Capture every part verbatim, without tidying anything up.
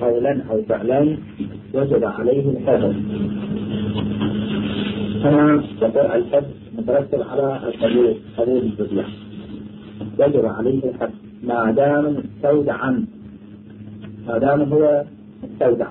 قولا أو فعلا وجب عليه الحفظ. هنا يقول الحفظ مترتب على القبول قبول الوديعة، وجب عليه الحفظ ما دام مستودعا، ما دام هو مستودع.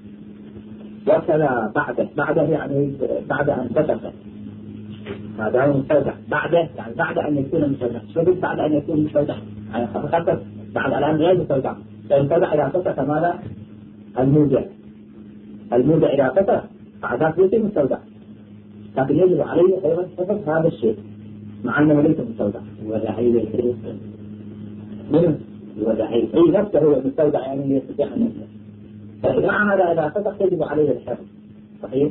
وكذا بعده، بعده يعني بعد أن فتح، ما دام مستودع بعده يعني بعد أن يكون مستودع. شو بس بعد أن يكون مستودع؟ يعني فقط بعد الآن غير مستودع. فالمستودع إذا فتح ماذا؟ المودع، المودع إذا فتح بعد ذلك يصير مستودع، لكن يجب عليه أيضا حفظ هذا الشيء مع أنه ليس مستودع. وداعي الحديث من وداعي أي نفسه هو المستودع يعني يستطيع أن يفعل. فإذا عمل إذا فتح يجب عليه الحفظ. صحيح؟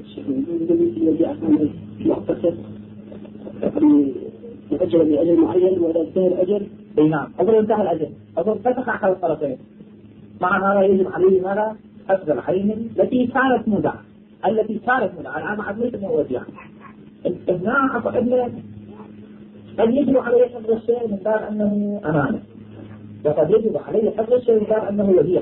يؤجل لأجل معين وإذا انتهى الأجل. أي نعم، أظن انتهى الأجل، أظن فتح أحد الطرفين، مع هذا يجب عليه ماذا؟ حفظ العين التي كانت مودعة، التي كانت مودعة الآن عاد ليس مودعة. هنا أقعدنا قد يجب عليه حفظ الشيء من باب أنه أمانة، وقد يجب عليه حفظ الشيء من باب أنه وديع.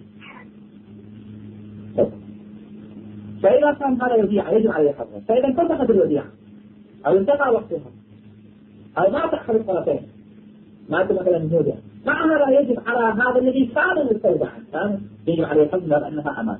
فإذا كان هذا وديعة يجب عليه حفظه، فإذا انتهت الوديعة أو انتهى وقتها أو ما تأخذ الطرفين مات مثلا مودع، مع هذا يجب على هذا الذي كان مستودعا كان يجب عليه حفظه لأنها أمانة.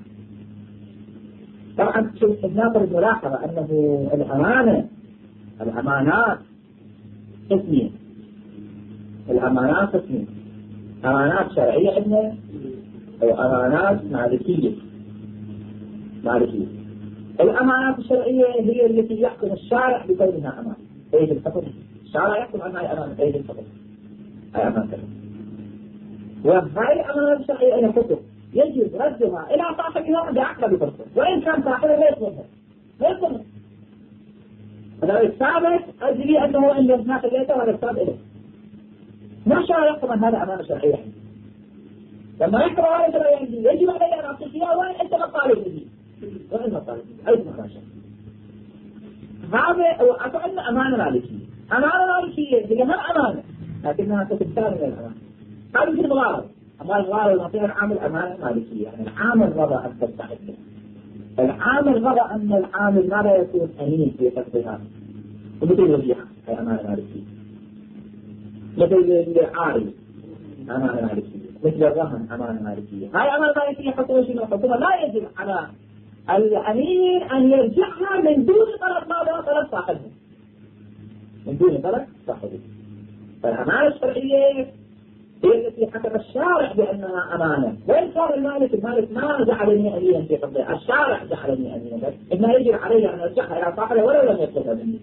طبعا شوف ناخذ الملاحظة أنه الأمانة الأمانات قسمين، الأمانات قسمين، أمانات شرعية عندنا وأمانات مالكية. مالكية الأمانات الشرعية هي التي يحكم الشارع بكونها أمانة، أيد الفقر الشارع يحكم عنها أمانة، أيد الفقر هاي أمانة. وهاي الأمانات الشرعية أين حكم يجب ردها إلى صاحبها بعقد بفرصة، وإن كان صاحبها لا يصلها لا يصلها. هذا الثابت أجري أنه إن لم ناخذ ليته ولا الثابت إليه. ما شاء يحكم أن هذا أمانة شرعية. لما يحكم هذا شرعية يجب علي أن أعطي فيها وإن أنت مطالب به وإن مطالب به أي مخاشة. هذا أعطينا أمانة مالكية، أمانة مالكية هي هم أمانة لكنها تتبتال من الأمانة. هذا مثل الغارب، أما الغارب نعطيها العامل أمانة مالكية، يعني العامل رضى أن تستحق، العامل رضى أن العامل ماذا يكون أمين في حفظها، ومثل الوديعة هي أمانة مالكية، مثل العاري أمانة مالكية، مثل الرهن أمانة مالكية. هاي أمانة مالكية حكومة شنو؟ حكومة لا يجب على الأمين أن يرجعها من دون طلب ماذا؟ طلب صاحبه، من دون طلب صاحبه. فالأمانة الشرعية هي التي حكم الشارع بأنها أمانة، وإن كان المالك المالك ما جعلني أمينا في حفظها، الشارع جعلني أمينا، إنه يجب علي أن أرجعها إلى صاحبها ولو لم يطلبها مني.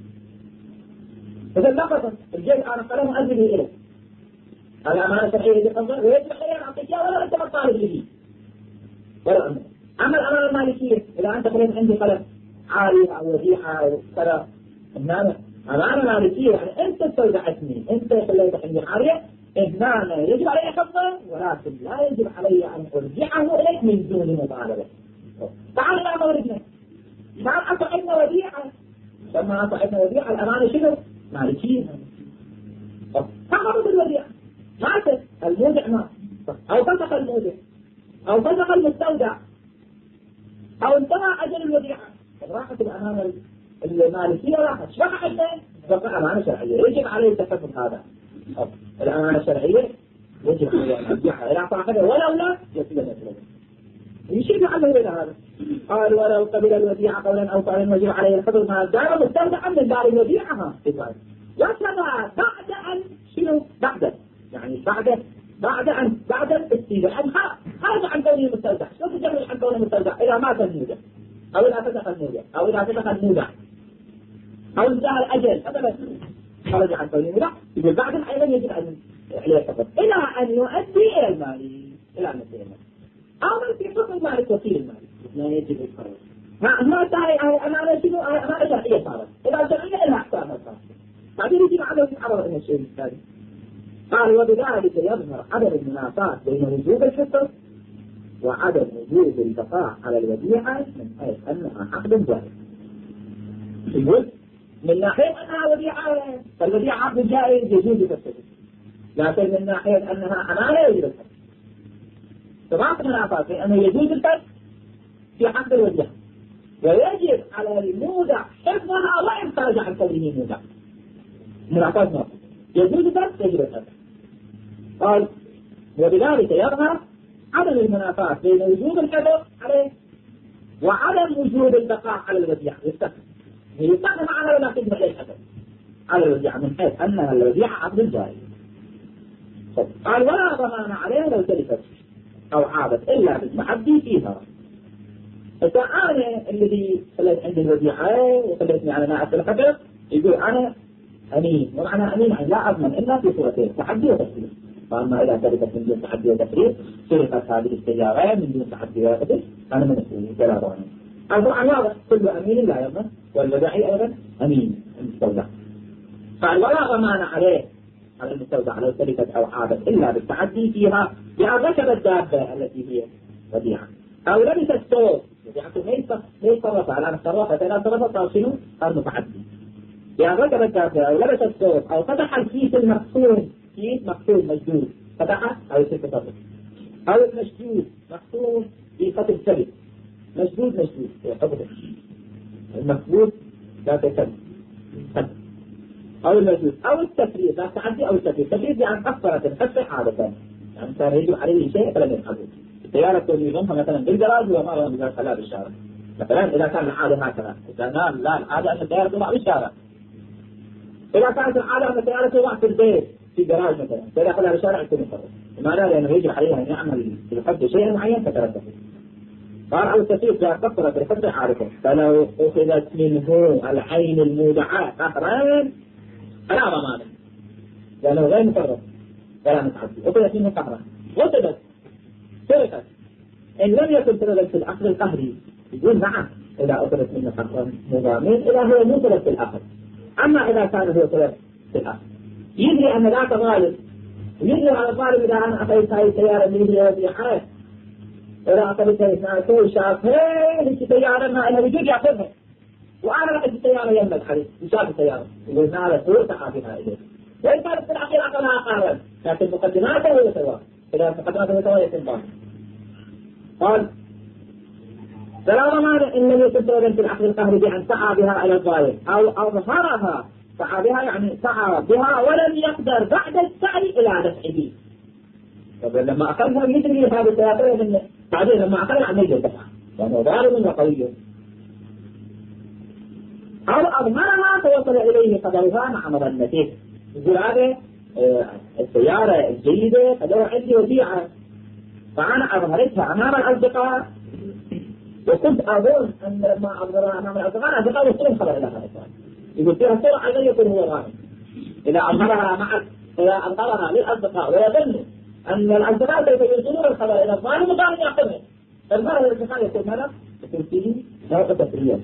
إذا لفظا الجيش أنا قلم أزلي إليه، الأمانة الشرعية يجب حفظها ويجب علي أن أعطيك إياها ولا أنت مطالب به ولا أمر. أما الأمانة المالكية إذا أنت قلت عندي قلم عاري أو وديعة أو كذا، إنما أمانة مالكية يعني أنت استودعتني، أنت خليت عندي عارية، إنما يجب علي حفظه ولكن لا يجب علي أن أرجعه إليك من دون مطالبة. تعال إلى موردنا، تعال أطعمنا وديعة، لما أطعمنا وديعة الأمانة شنو؟ مالكية. فقط الوديعة ماتت المودع مات أو فسخ المودع أو فسخ المستودع أو انتهى أجل الوديعة، راحت الأمانة المالكية راحت، شو راحت؟ بقى أمانة شرعية يجب عليه تحفظ هذا. الأمانة الشرعية يجب عليه أن يرجعها إلى صاحبه ولو لا يسلم يسلم. يشير عنه إلى هذا. قال ولو قبل الوديعة قولا أو فعلا وجب عليه الحفظ ما دام مستودعا من دار الوديعة. وكذا بعد أن شنو؟ بعد يعني بعد بعد أن بعد الاستيلاء خرج عن كونه مستودع. شو تجري عن كونه مستودع؟ إذا مات المودع أو إذا فتح المودع أو إذا فتح المودع أو انتهى الأجل مثلا خرج عن كونه مستودع. يقول بعد أيضا يجب أن عليه الحفظ إلى أن يؤدي إلى المالي، إلى أن يؤدي إلى المالي أو من في حكم المالك وكيل المالك لا يجب الفرق. ما تاري أمانة شنو؟ أمانة شرعية صارت، إذا شرعية إلها أحكامها صارت. بعدين يجي بعده يتعرض إلى الشيء الثاني. قال وبذلك يظهر عدم المنافاة بين وجوب الحفظ وعدم وجوب البقاء على الوديعة من حيث أنها عقد جائز. يقول من ناحية أنها وديعة فالوديعة عقد جائز يجوز الحفظ، لكن من ناحية أنها أمانة يجب الحفظ. فما منافات، لأنه يجوز الفتح في حق الوديعة، ويجب على المودع حفظها وإن خرج عن كونه مودع. منافات نقص، يجوز الفتح يجب الفتح. قال وبذلك يظهر عدم المنافاة بين وجوب الحفظ عليه وعدم وجوب البقاء على الوديعة. يستخدم يستخدم على ما تجمع عليه الحفظ على الوديعة من حيث أنها الوديعة عقد جائز. قال ولا ضمان عليه لو تلفت أو عابت إلا بالتحدي فيها. فأنا الذي خليت عندي الوديعة وخليتني على نائب الحفظ يقول أنا أمين، ومعنى أمين يعني لا أضمن إلا في صورتين، تحدي وتفريط. فأما إذا تلفت من دون تحدي وتفريط سرقت هذه السيارة من دون تحدي وتفريط أنا من أسوي ولا ضامن. طبعا واضح كل أمين لا يضمن، والوداعي أيضا أمين المستودع. قال ولا ضمان عليه على المستودع لو تلفت أو عابت إلا بالتعدي فيها بأن ركب الدابة التي هي وديعة أو لبس الثوب، وديعته ليس صرفها الآن صرفت إذا صرفت صار شنو؟ صار متعدي. بأن ركب الدابة أو لبس الثوب أو فتح الكيس المقصود، كيس مقصود مجدود فتحه أو يصير تصرف، أو المشدود مقصود في قتل سبب، مشدود مشدود المقصود لا تسبب أو المجوز أو التفريط لا تعدي أو التفريط. التفريط يعني أكثرت الفتح عادة، يعني كان يجب عليه شيء فلم يفعله. السيارة تولي يضمها مثلا بالجراج وما لهم بجراج خلال بالشارع مثلا، إذا كان العادة هكذا. إذا كان لا العادة أن السيارة توضع بالشارع، إذا كانت العادة أن السيارة توضع في البيت في جراج مثلا، فإذا خلال بالشارع يكون يفرط. لماذا؟ لأنه يجب عليه أن يعمل في الحد شيء معين فتركه. قال أو التفريط جاء كثرت الفتح عادة، فلو أخذت منه العين المودعة قهرا فلا ضمان لأنه غير مفرط ولا متعدي. أخذت منه قهرا وثبت سرقت إن لم يكن سببا في الأخذ القهري يقول نعم إذا أخذت منه قهرا مضامين إذا هو مو سبب في الأخذ. أما إذا كان هو سبب في الأخذ يدري أن ذاك ظالم، يدري على الظالم إذا أنا أخذت هذه السيارة اللي هي في حال إذا أخذتها إثناء شاف هذه السيارة ما إنها بجد يأخذها وأنا رأيت السيارة يم الحديث وشاف السيارة يقول نعم سوء تحافظها إليه. وإن كانت في الأخير أخذها قارا لكن مقدماته هو سواء، إذا مقدماته هو سواء يتم بعض. قال فلا ضمان إن لم يكن سببا في الأخذ القهري بأن سعى بها إلى الظالم أو أظهرها، سعى بها يعني سعى بها ولم يقدر بعد السعي إلى دفعه. طب لما أخذها يدري هذا السيارة من بعدين لما أخذها عن يجب دفعها لأنه ظالم وقوي. أو أظهرها فوصل إليه قدرها مع مظنته. يقول هذا السيارة الجيدة قدرها عندي وديعة فأنا أظهرتها أمام الأصدقاء وكنت أظن أن لما أظهرها أمام الأصدقاء الأصدقاء يصيرون خبر إلى هذا السؤال. يقول فيها سرعة لا يكون هو ظالم إذا أظهرها مع إذا أظهرها للأصدقاء ويظن أن الأصدقاء سوف يرسلون الخبر إلى الظالم وظالم يأخذه. فالظاهر الأصدقاء يكون هذا يكون فيه نوع تسرية.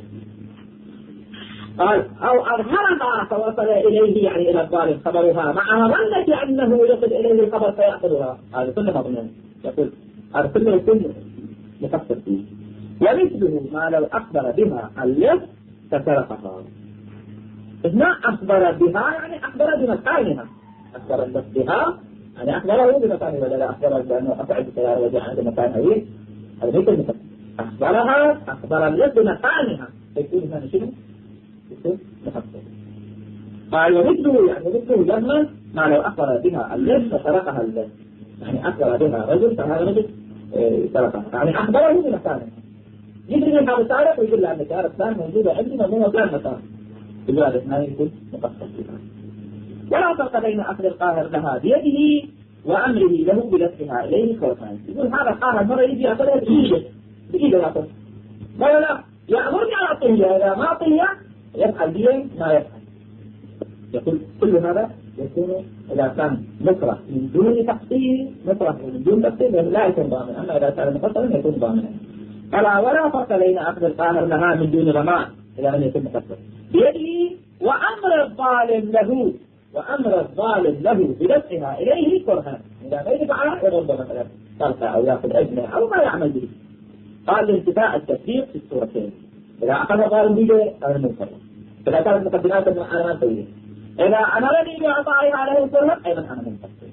قال أو أظهرها فوصل إليه يعني إلى الظالم خبرها مع ظنة أنه يصل إليه الخبر فيأخذها. هذا كله مضمون. يقول هذا كله يكون مفسر فيه. ومثله ما لو أخبر بها اليد فسرقها. إذا أخبر بها يعني أخبر بمكانها، أخبر الناس بها يعني أخبره بمكانها ولا لا أخبره بأنه أفعل السيارة وجاء عند مكانها هي هذا ليس المفسر. أخبرها أخبر اليد بمكانها يكون هذا شنو؟ مخصص. قال ومثله يعني مثله لما ما لو أخبر بها اليد فسرقها اليد يعني أخبر بها رجل فهذا رجل سرقها يعني أخبره بمكانها. يدري من هذا السارق ويقول له أن السيارة الثانية موجودة عندي مو مكان مكان يقول هذا اثنان يكون مخصص. ولا فرق بين أخذ القاهر لها بيده وأمره له بلفها إليه خوفان. يقول هذا القاهر مرة يجي يأخذها بإيده بإيده يأخذ لا لا يأمرني على أعطيه إذا ما أعطيه يفعل بيه ما يفعل. يقول كل هذا يكون إذا كان مكره من دون تقصير مكره من دون تقصير لا يكون ضامنا. أما إذا كان مقصرا يكون ضامنا. فلا ولا فرق بين أخذ القاهر لها من دون ضمان إذا لم يكن مقصر بيده وأمر الظالم له وأمر الظالم له بدفعها إليه كرها إذا ما يدفعها يضرب مثلا طلقة أو يأخذ أجنة أو ما يعمل به. قال لانتفاء التفريق في الصورتين إذا أخذ الظالم بيده أنا منفرد إذا كانت مقدمات أنا ما سويه إذا أمرني بإعطائها له كرها أيضا أنا منفرد.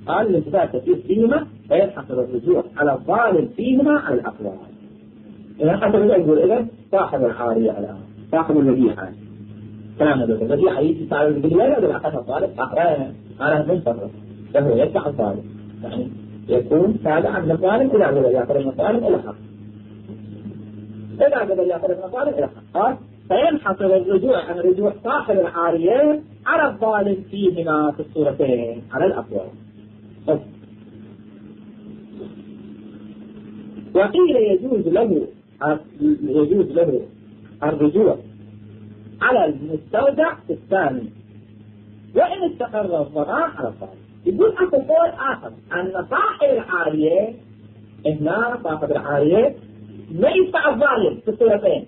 قال الانتفاع كثير فيهما فينحصر الرجوع على الظالم فيهما على الأقوال. إذا حصل يقول إذا صاحب العارية الآن صاحب الوديعة كلام هذا الوديعة يجي صاحب الوديعة ولا أخذ الظالم أخرى أنا منصرف فهو يدفع الظالم يعني يكون تابعا للظالم إلى أن يأخذ الظالم إلى حق إلى أن يأخذ الظالم إلى حق. قال فينحصر الرجوع عن رجوع صاحب العارية على الظالم فيهما في الصورتين على الأقوال. وقيل يجوز له يجوز له الرجوع على المستودع الثاني وإن استقر الضمان على الظالم. يقول أكو قول آخر أن صاحب العارية هنا صاحب العارية ما يدفع الظالم في الصورتين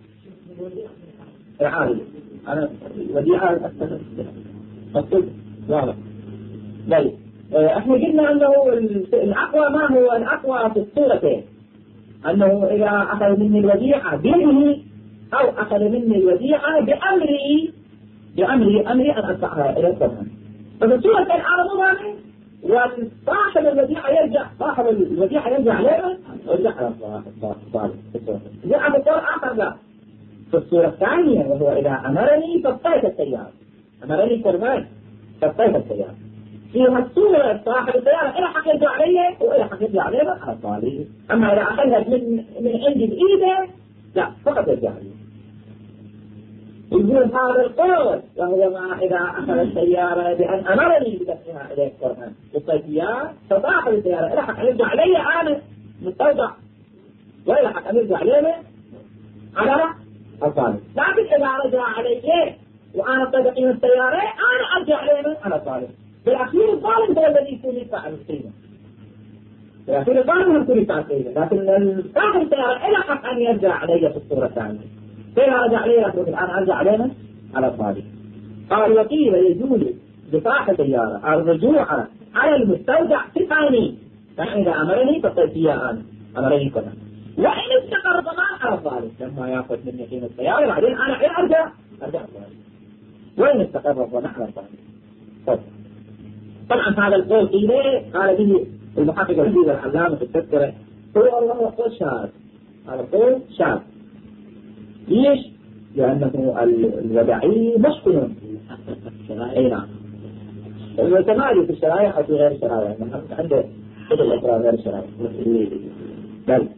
العارية. أنا وديعة أقول واضح. طيب احنا قلنا أنه الأقوى ما هو الأقوى في الصورتين أنه إذا أخذ مني الوديعة بيده أو أخذ مني الوديعة بأمري بأمري أمري أن أدفعها إلى الضمان. ففي الصورتين أنا مضامن وصاحب الوديعة يرجع صاحب الوديعة يرجع لنا ويرجع على الظالم. جاء بقول آخر لا في الصورة الثانية وهو إذا أمرني فابطيت السيارة أمرني كرمان فابطيت السيارة. في الصورة صاحب السيارة إلى حق يرجع علي وإلى حق يرجع علينا على الظالم. أما إذا أخذها من من عندي بإيده لا فقط يرجع علي. يقول هذا القول وهو ما إذا أخذ السيارة بأن أمرني بدفعها إليك كرمان بالسيارة فصاحب السيارة إلى حق يرجع علي أنا مستودع وإلى حق يرجع علينا على الظالم. لكن إذا رجع علي وأنا طبقي من السيارة أنا أرجع علينا على الظالم. بالأخير الظالم هو الذي يكون يدفع القيمة. بالأخير الظالم هو يكون يدفع القيمة لكن صاحب السيارة إلى حق أن يرجع علي في الصورة الثانية. فإذا رجع علي لكن الآن أرجع علينا على الظالم. قال وقيل يجوز لصاحب السيارة الرجوع على المستودع في الثاني يعني إذا أمرني فقلت يا أنا أمرني كذا وإن استقر ضمان على الظالم لما يأخذ مني قيمة السيارة بعدين أنا أرجع أرجع الظالم وإن استقر الضمان على الظالم. طبعا هذا القول قيله قال به المحقق الحديث العلامة في التذكرة هو الله قول شاذ. هذا قول شاذ. ليش؟ لأنه الوداعي مشكل اي نعم التمالي في الشرائع أو في غير الشرائع عنده كتب الأسرار غير الشرائع بل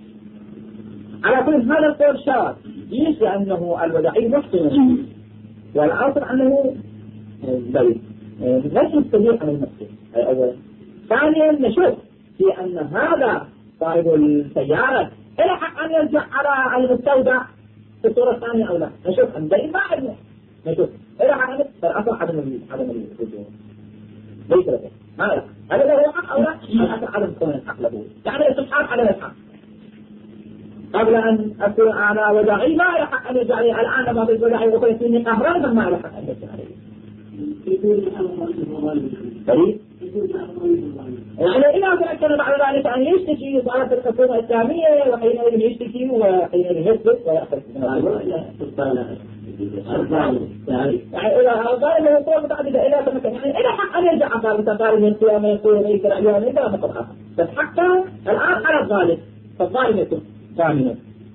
على كل هذا القول شاذ. ليش؟ لأنه الوداعي مشكل والأصل أنه بل ليس مستجيب عن المسجد أولا. ثانيا نشوف في أن هذا صاحب السيارة إلى حق أن يرجع على المستودع في الصورة الثانية أو لا. نشوف أن دليل ما عندنا نشوف إلى حق أن فالأصل عدم عدم الرجوع ليس له ما له هذا له حق أو لا الأصل عدم كون الحق له يعني الإسحاق على الحق قبل أن أكون أنا وداعي ما له حق أن يرجع لي الآن ما في وداعي وقلت مني قهرا ما له حق أن يرجع لي. يعني إذا تأكد بعد ذلك أن يشتكي وصارت الحكومة الإسلامية وحينئذ يشتكي وحينئذ يثبت ويأخذ يعني إذا الظالم هو متعددة إلى سنة يعني إلى حق أن يرجع الظالم الظالم ينسوى ما يقول ليس العيون إذا ما قد أخذ بس حتى الآن على الظالم فالظالم يكون ثامنا.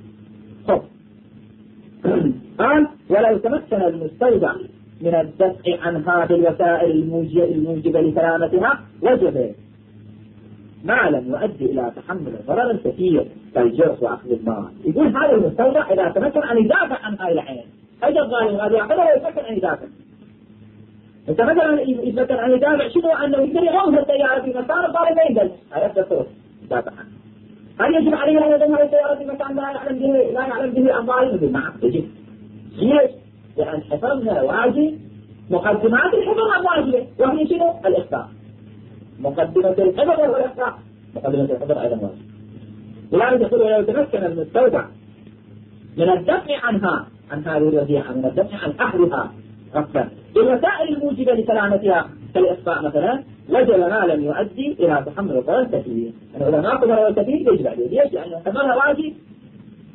قال ولو تمكن المستودع من الدفع عن هذه الوسائل الموجبة لسلامتها وجب ما لم يؤدي إلى تحمل ضرر كثير كالجرح وأخذ المال. يقول هذا المستودع إذا تمكن أن يدافع عن هذه العين أجل الظالم هذا يأخذها ويتمكن أن يدافع يتمكن أن يتمكن أن يدافع شنو أنه يقدر يغوث السيارة في مكان الظالم ما يقدر هذا التصرف يدافع عنه. هل يجب عليه أن يدفع السيارة في مكان لا يعلم به لا يعلم به الظالم؟ نعم يجب. ليش؟ لأن حفظها واجب. مقدمات الحفظ واجبة وهي شنو؟ الإخطاء. مقدمة الحفظ والإخطاء مقدمة الحفظ أيضا واجب. ولذلك يقول لو تمكن المستودع من الدفع عنها عن هذه الوديعة من الدفع عن أخذها غصبا بالوسائل الموجبة لسلامتها كالإخطاء مثلا وجب ما لم يؤدي إلى تحمل الضرر كثير. يعني إذا ما قدر الكثير يجب عليه. ليش؟ لأن حفظها واجب.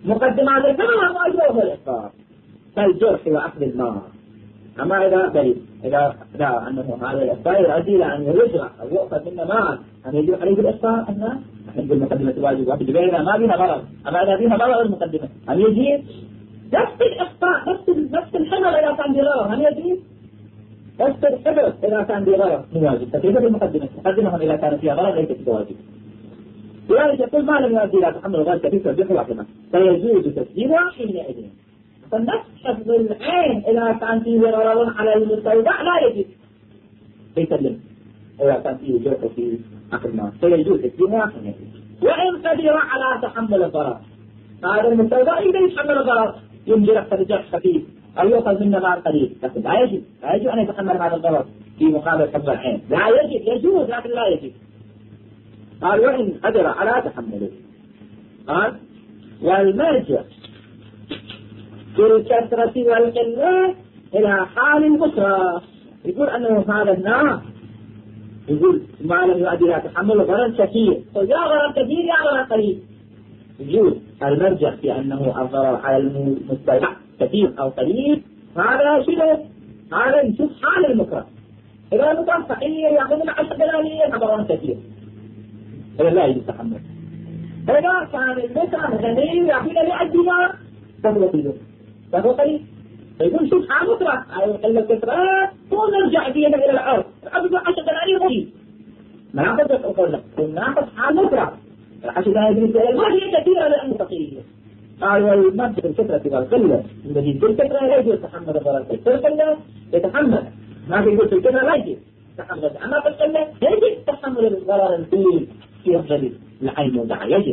مقدمات الحفظ واجبة وهو الإخطاء كالجرح وأخذ المال. أما إذا دليل إذا لا أنه هذا الإخفاء يؤدي إلى أن يجرى أو يؤخذ منه مال أن يجب عليه الإخفاء أن نحن المقدمة الواجبات إذا ما بها ضرر أما إذا بها ضرر المقدمة هل يجيب نفس الإخفاء نفس نفس الحمل إذا كان ضرر هل يجيب نفس الحمل إذا كان ضرر واجب فكيف بالمقدمة المقدمة إذا كانت فيها ضرر ليست بواجب لذلك يقول ما لم يؤدي إلى تحمل غير كثير فالجحر واحدة فيجوز تسليمها حينئذ فالنفس حفظ العين إذا كان فيه ضرر على المستودع لا يجب يسلم إذا كان فيه جرح في عقل ما فيجوز تسليمها حينئذ وإن قدر على تحمل الضرر هذا المستودع إذا يتحمل الضرر ينجرح فالجرح خفيف أو يؤخذ منه مال قليل لكن لا يجب لا يجب أن يتحمل هذا الضرر في مقابل حفظ العين لا يجب يجوز لكن لا يجب قال وإن قدر على تحمله قال والمرجع في الكثرة والقلة إلى حال المسرى يقول أنه هذا النار يقول ما لم يؤدي إلى تحمل غرض كثير يا غرض كثير يا غرض قليل يقول المرجع في أنه الضرر على المستودع كثير أو قليل هذا شنو هذا نشوف حال المكره إذا المكره صحيح يأخذ العشر دنانير غرض كثير هذا لا يجب تحمل إذا كان المكره غني يأخذ مئة دينار فهو قليل فهو قليل يقول شوف حال مكره أو قلة كثرة ونرجع بينا إلى الأرض الأرض عشر دنانير غني ما نأخذ أقول لك نأخذ حال مكره عشر دنانير ما هي كثيرة لأنه فقير قال والمادة الكثرة والقلة الذي في الكثرة لا يجوز تحمل الضرر في القلة يتحمل ما في يقول في الكثرة لا يجوز تحمل أما في القلة يجب تحمل الضرر الكبير في أفضل العين ودعا يجب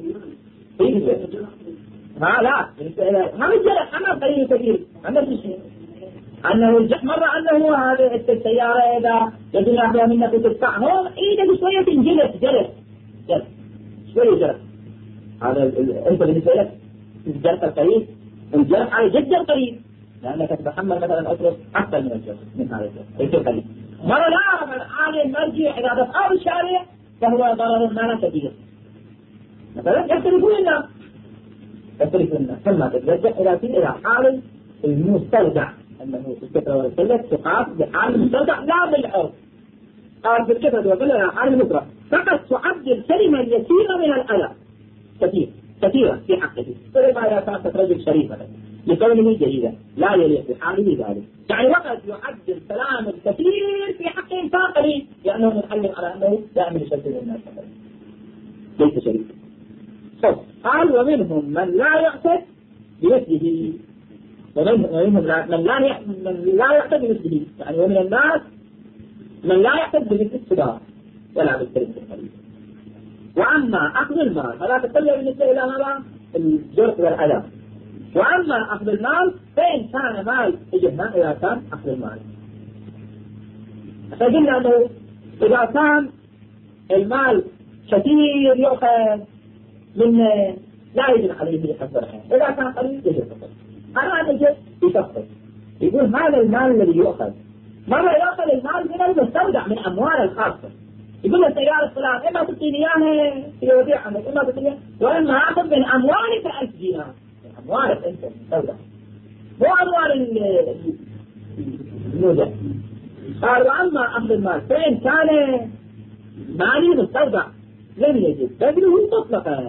ها لا هم الجرح هم قليل كبير هم الشيء أنه الجرح مرة أنه هذه السيارة إذا يجب أن منك تدفع هون إيده شوية جلس جلس جلس شوية جلس هذا أنت بالنسبة لك الجرح القريب الجرح على جدا قريب لأنك تتحمل مثلا أطرق أكثر من الجرح من هذا الجرح قريب مرة لا الآن المرجع إذا دفعه الشارع فهو ضرر ما لا كبير مثلا يختلفون الناس يختلفون الناس ثم تترجع إلى في إلى حال المستودع أنه الكثرة والقلة تقاس بحال المستودع لا بالعرض قال في الكثرة والقلة إلى حال المكره فقد تعد الكلمة اليسيرة من الأذى كثير كثيرا في حقه فلما إذا كانت رجل شريفا لكونه جيدا لا يليق بحاله ذلك يعني وقد يعد الكلام الكثير في حق إنسان قليل لأنه متعلم على أنه دائما يشتري الناس ليس شريفا قال ومنهم من لا يعتد بمثله ومنهم من لا من لا يعتد بمثله يعني ومن الناس من لا يعتد بمثل الصدار ولا بالكلمة القليل وأما أخذ المال فلا تتبع بالنسبة إلى هذا الجرح والعذاب وأما أخذ المال فإن كان مال إجهنا إذا كان أخذ المال فقلنا أنه إذا كان المال كثير يؤخذ من لا يجب عليه حفظ الحين إذا كان قليل يجب حفظ أنا يجب يشفظ يقول هذا المال الذي يؤخذ مرة يأخذ المال من المستودع من أموال الخاصة يقول له سيارة فلان إما تطيني إياها في وديع عنك إما تطيني وإما أخذ من أموالك ألف دينار من أموالك أنت المستودع مو أموال النودة قال وأما أخذ المال فإن كان مالي مستودع لم يجب بذله مطلقا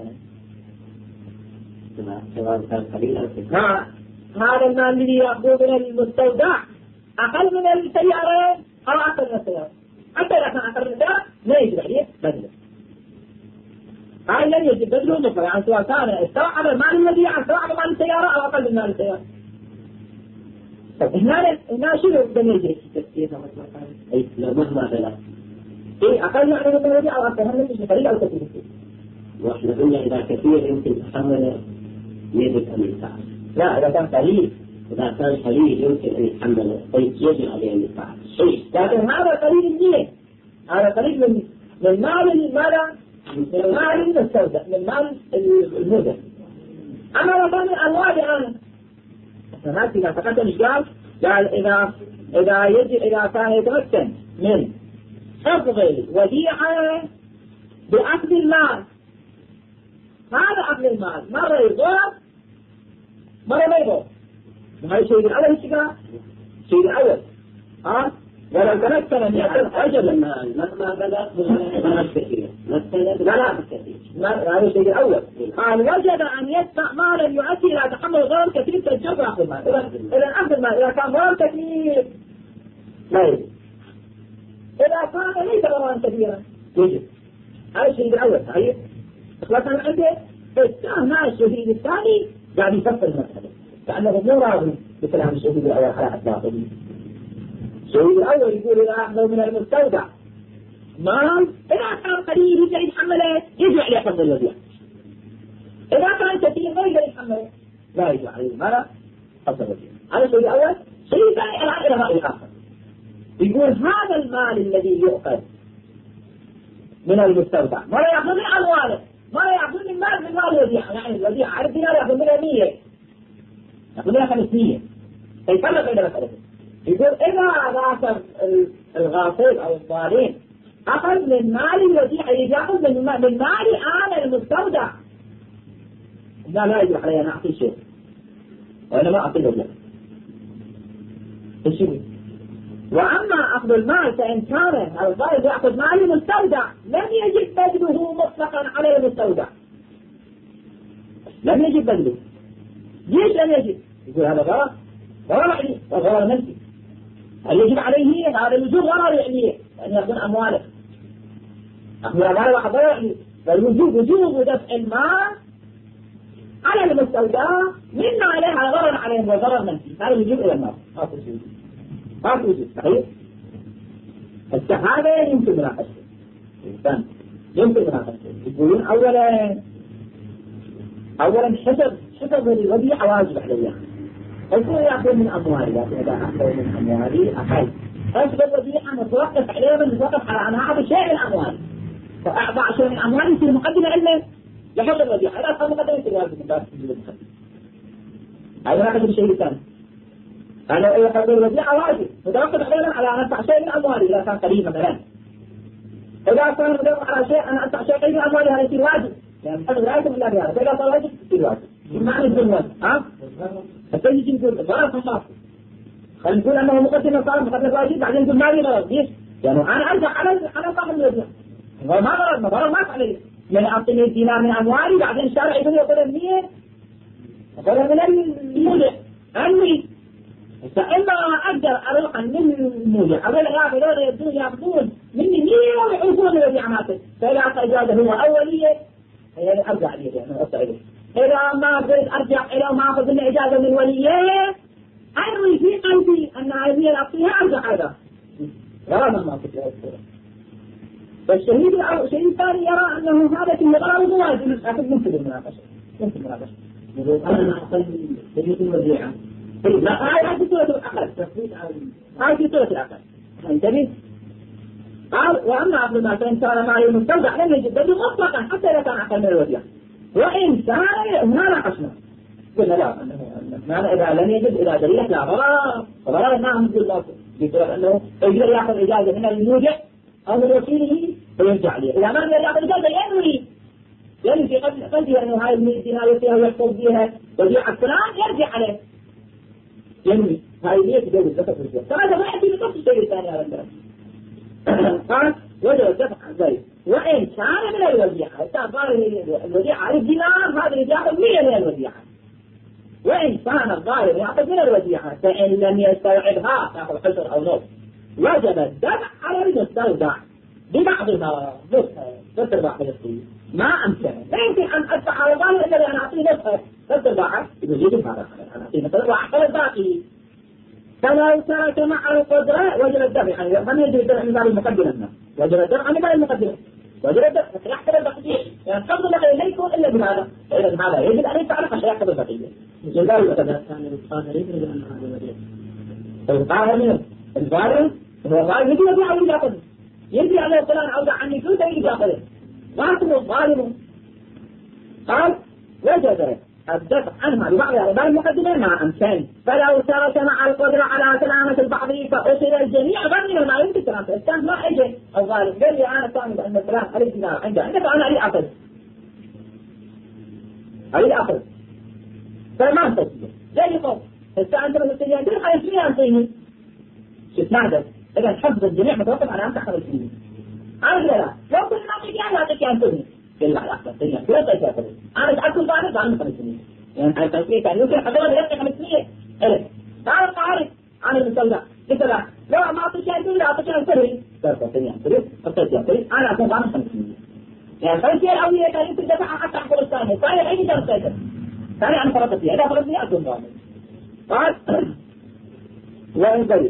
هذا المال الذي يأخذ من المستودع أقل من السيارة أو أقل من السيارة حتى إذا كان أقل من السيارة لا يجب عليه بذله هذا لم يجب بذله مطلقا يعني سواء كان استوعب المال الذي استوعب مال السيارة أو أقل من مال السيارة طيب هنا هنا شنو لم يجب أي لو مهما بلا إيه أقل يعني من الذي أو أقل من الذي قليل أو كثير وإحنا قلنا إذا كثير يمكن تحمل يجب أن يدفع لا إذا كان قليل إذا كان قليل يمكن أن يتحمل يجب عليه أن يدفع لكن هذا قليل منين؟ هذا قليل من من مال المال من مال المستودع من مال المودع أما لو كان الأموال الآن هذا إذا تقدم قال قال إذا إذا يجب إذا كان يتمكن من حفظ وديعة بأخذ المال هذا أخذ المال مرة يضرب مرة ما يضرب وهذا الشيء الأول الشيء الشيء الأول ها ولو تمكن من أجل المال ما بلغ بغنى كثير لا لا هذا الشيء الأول. قال وجد أن يدفع مالا يؤدي إلى تحمل غرض كثير كالجر يأخذ المال. إذا أخذ المال إذا كان غرض كثير لا يجب. إذا كان ليس غرضا كثيرا يجب. هذا الشيء الأول صحيح. لكن عنده هنا الشهيد الثاني قاعد يفسر المسألة كأنه مو راضي بكلام الشهيد الأول على أطلاقه. الشهيد الأول يقول إذا أخذوا من المستودع مال إذا كان قليل يقدر يتحمله يجب عليه حفظ الوديعة. إذا كان كثير ما يقدر يتحمله لا يجب عليه مال حفظ الوديعة. هذا الشيء الأول. شيء ثاني الآن إلى رأي آخر يقول هذا المال الذي يؤخذ من المستودع ما لا يأخذ من أمواله ما لا يأخذ من مال من مال الوديعة. يعني الوديعة عرف دينار يأخذ منها مية يأخذ منها خمسمية فيفرق بين مسألتين. يقول إذا ذاك الغاصب أو الظالم أخذ من مال الوديعة يأخذ من من مال أنا المستودع لا لا يجب علي أن أعطي شيء وأنا ما أعطي الوديعة الشيء. وأما أخذ المال فإن كان الظالم يأخذ مال المستودع لم يجب بذله مطلقا على المستودع لم يجب بذله. ليش لم يجب؟ يقول هذا غلط غلط عليه وغلط منسي. هل يجب عليه هذا الوجوب غلط عليه لأن يأخذ أمواله أخذ أمواله واحد غلط عليه. فالوجوب وجوب دفع المال على المستودع مما عليها غلط عليه وغلط منسي. هذا الوجوب إلى المال ما في وجوب ما في وجوب صحيح. الشهادة يمكن مناقشة الإنسان يمكن مناقشة. يقولون أولا أولا حسب حسب الوديعة واجب عليه يكون يأخذ من أموالي لكن إذا أخذ من أموالي أقل حسب الوديعة متوقف عليه من متوقف على أنا أعطي شيء من أموالي فأعطى شيء من أموالي في المقدمة علمه يحضر الوديعة هذا أصلا مقدمة في الواجب من باب تسجيل المقدمة. هذا ناقش الشيء الثاني. أنا إذا أخذ الوديعة واجب متوقف عليه على أن أدفع شيء من أموالي إذا كان قريب مثلا. إذا كان متوقف على شيء أنا أدفع شيء قريب من أموالي هذا يصير واجب يعني هذا لا يكون إلا بهذا. فإذا صار واجب يصير واجب. معنى الزمن ها؟ حتى يجي يقول غلط خلاص. خلينا نقول أنه مقدمة صار مقدمة واجب بعدين نقول ما لي غلط ليش؟ يعني أنا أرجع على على صاحب الوديعة. هو ما غلط ما غلط ما عليه. يعني أعطيني دينار من أموالي بعدين الشارع يقول يقول مية يقول من المودع أنوي. فإما أقدر أروح من المودع أقول يا أخي دول يبدون يأخذون مني مية ويعوفون الوديعة ماتت. فإذا أعطى إجازة هو أولية يعني أرجع عليه يعني أرجع عليه. إذا ما قدرت أرجع إلى ما أخذ مني إجازة من وليه أروي في قلبي أن هذه الأعطيها أرجع هذا لا ما ما في هذا. فالشهيد الشهيد الثاني يرى أنه هذا في الغرض واجب لكن ممكن المناقشة ممكن المناقشة. يقول أنا أقل سيد الوديعة لا هاي في صورة الأقل هاي في صورة الأقل انتبه. قال وأما أخذ ما كان كان معي المستودع لم يجب بذله مطلقا حتى إذا كان أقل من الوديعة. وإن كان هنا ناقشنا قلنا لا معنى إذا لم يجب إلى دليل لا ضرر فضرر ما هم بالله بسبب أنه يقدر يأخذ إجازة من الموجع أو من وكيله فيرجع عليه. إذا ما يقدر يأخذ إجازة ينوي يعني في قلبه أنه هاي المية دينار فيها ويحفظ بها وديعة فلان يرجع عليه ينوي هاي المية تجوز الدفع في الجوع. فهذا ما يأتي بنفس الشيء الثاني على الكلام. قال وجب الدفع عن ذلك وإن كان من الوديعة صار الوديعة على الدينار هذا اللي يأخذ مية من الوديعة. وإن كان الظالم يأخذ من الوديعة فإن لم يستوعبها تأخذ حشر أو نصف وجب الدفع على المستودع ببعضها نصفها ثلاث أرباع فلسطين ما أمكن لا يمكن أن أدفع على الظالم إلا بأن أعطيه نصفه ثلاث أرباع يجب هذا أن أعطيه ثلاث أرباع على الباقي. فلو ترك مع القدرة وجب الدفع يعني من يجب الدفع من باب المقدمة وجب الدفع من باب المقدمة وجب الدفع يحسب البقية يعني حفظ البقية لا يكون إلا بهذا إلا بهذا يجب أن يدفع لك عشان يحسب البقية. جزاء القدر كان القادر يدري أن هذا وديع. القادر منه الظالم هو الظالم يجب أن يعود يأخذ يجري عليه فلان عودة عني كل يجب يأخذه لكن الظالم قال وجب الدفع عنها ببعضها ببعض المقدمين مع أمكان. فلو ترك مع القدرة على سلامة البعض فأصل الجميع غني ما يمكن سلامة الإنسان ما أجي الظالم قال لي أنا كان بأن فلان أريد دينار عنده عندك أنا أريد أخذ أريد أخذ فما تسجل زي قول الساعة أنت من السجن تلقى يسمي أنتيني شوف نعدل إذا حفظ الجميع متوقف على أن تحفظ الكلمة. عارف لا لو كنت نعطيك يعني أعطيك يعني تبني بالله على أحسن تبني كل شيء تبني أنا أتأكد ذلك عن خمسمية يعني على التوقيت يعني يمكن حضرها بلغة خمسمية إيه تعرف تعرف عن المستودع مثلا لو ما أعطيك يعني تبني أعطيك يعني تبني تبني تبني تبني أعطيك يعني تبني أنا أعطيك عن خمسمية يعني خمسمية الأولية كان يمكن دفع حتى أحضر الثانية الثانية أي درس ثاني ثانية عن فرصة فيها إذا فرصة فيها أكون ضامن بعد وإنزل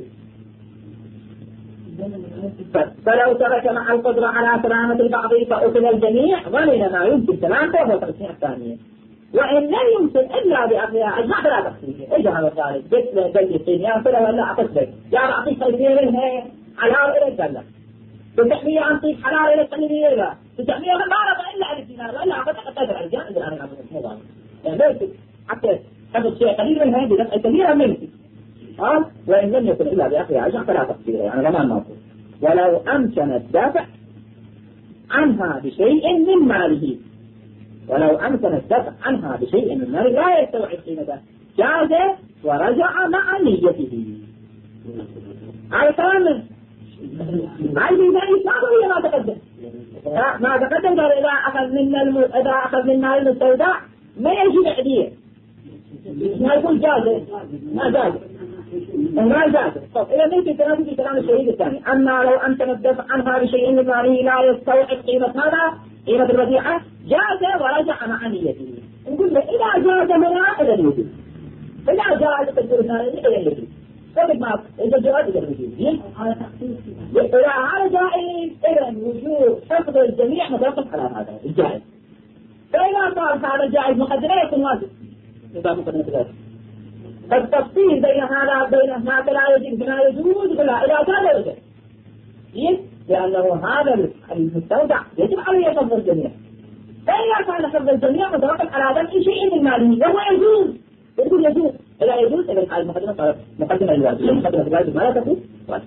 فلو ترك مع القدرة على سلامة البعض فأكل الجميع ضمن ما يمكن سلامته وهو تقسيم الثانية وإن لم يمكن إلا بأخذها أجمع فلا تقسيم اجعل الثالث بيت بيتين يا فلا ولا أعطيك يا أعطيك خيرين هي حلال إلى الجنة بتحمية عن طيب حلال إلى التنمية إلى بتحمية ما رضى إلا على الدينار وإلا أعطيك قدر على الجنة إذا أنا أعطيك يعني ليس حتى تأخذ شيء قليل من هذه دفع كبيرة منك ها وإن لم يكن إلا بأخذها أجمع فلا تقسيم يعني ضمان ناصر ولو أمكن الدفع عنها بشيء من ماله ولو أمكن الدفع عنها بشيء من ماله لا يستوعب قيمته جاز ورجع مع نيته على كلام عايز ذلك ما هو ما تقدم ما تقدم قال إذا أخذ منا الم... إذا أخذ منا المستودع ما يجي عديه ما يقول جاز ما جاز ما جاز طب إذا ممكن تنافي في كلام الشهيد الثاني أما لو أمكن الدفع عنها بشيء من ماله لا يستوعب قيمة هذا قيمة الوديعة جاز ورجع مع نيته نقول له إذا جاز هنا إلى الوجود إذا جاز تقدر هنا إلى الوجود فقد ما إذا جاز إلى الوجود إذا هذا جائز إذا الوجود حفظ الجميع متوقف على هذا الجائز فإذا صار هذا الجائز مقدمة يكون واجب إذا مقدمة ذلك التفصيل بين هذا بين ما لا يجب ما يجوز ولا إذا كان يجب ليه؟ لأنه هذا المستودع يجب عليه حفظ الجميع فإذا كان حفظ الجميع متوقف على دفع شيء من ماله وهو يجوز يقول يجوز إذا يجوز إذا الحال مقدمة مقدمة الواجب مقدمة الواجب ما لا تكون واجب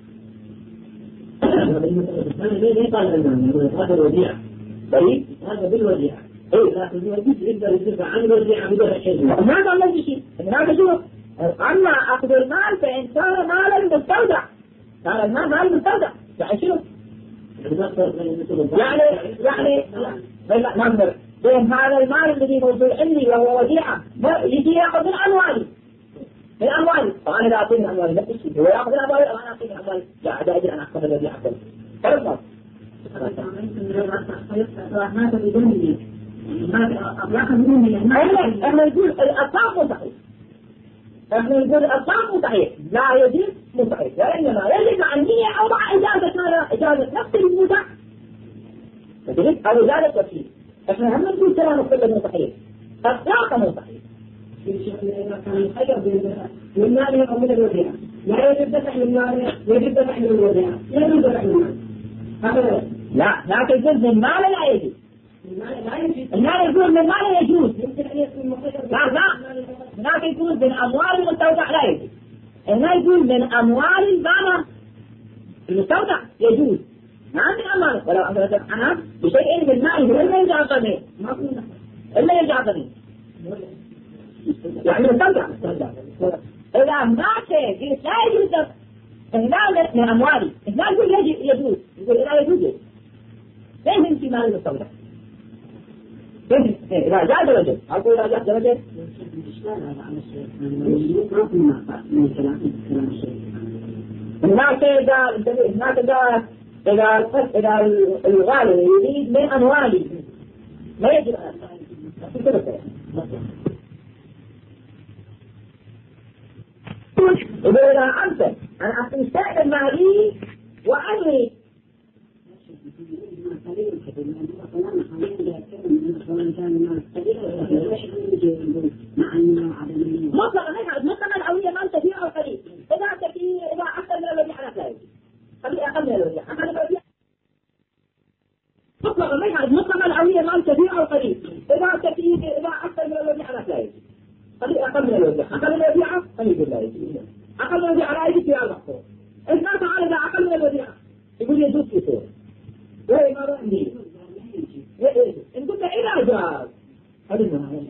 ليه قال الإمام هذا الوديعة طيب هذا بالوديعة إيه لكن الوجود يقدر يدفع عن الوديعة بدون شيء ما قال لك شيء هذا شو أما أخذ المال فإن كان مالا مستودع كان المال مال مستودع يعني شنو يعني يعني لا ننظر بين هذا المال الذي موجود عندي وهو وديعة يجي يأخذ من أموالي من أموالي فأنا لا أعطيني أموالي نفس الشيء هو يأخذ أموالي وأنا أعطيني أموالي لا أدري أجل أن أخذ الوديعة خلاص مات بدونه أطلاقا بدونه احنا نقول الأطلاق صحيح احنا نقول الأطلاق صحيح لا يجب مصحيح وإنما يجب مع النية أو مع إجازة هذا إجازة نفس المتع فجلت أو إجازة وكيل احنا هم نقول كلام كله صحيح أطلاقا صحيح إذا كان الخير من ماله أو من الوديعة لا يجب دفع من ماله يجب دفع من الوديعة لا يجب دفع من ماله هذا لا لكن الجزء من ماله لا يجب المال يقول من ماله يجوز لا لا هناك يقول من أموال المستودع لا يجوز هنا يقول من أموال المال المستودع يجوز ما من أموال ولو أخذت عنها بشيء من ماله إلا يرجع ضمير إلا يرجع ضمير يعني المستودع إذا هناك قلت لا يجوز هنا من أموالي هنا يقول يجوز يقول لا يجوز ليس في مال المستودع إذا جاء درجة أقول إذا جاء درجة هناك إذا هناك إذا إذا إذا الغالب يريد من أموالي ما يجب إذا أنت أنا أستعمل مالي وأني مطلقا نجعل مطلقا الأولية ما أنت فيه أو قليل إذا أنت فيه إذا أقل من الوديعة لا يجب خلي أقل من الوديعة أقل من الوديعة مطلقا نجعل مطلقا الأولية ما أنت فيه أو قليل إذا أنت فيه إذا أقل من الوديعة لا يجب خلي أقل من الوديعة أقل من الوديعة خلي لا يجب أقل من الوديعة لا يجب في المحصول إذا تعالى إذا أقل من الوديعة يقول يجوز في صور وهي ما رأني إن قلت إذا جاز هذا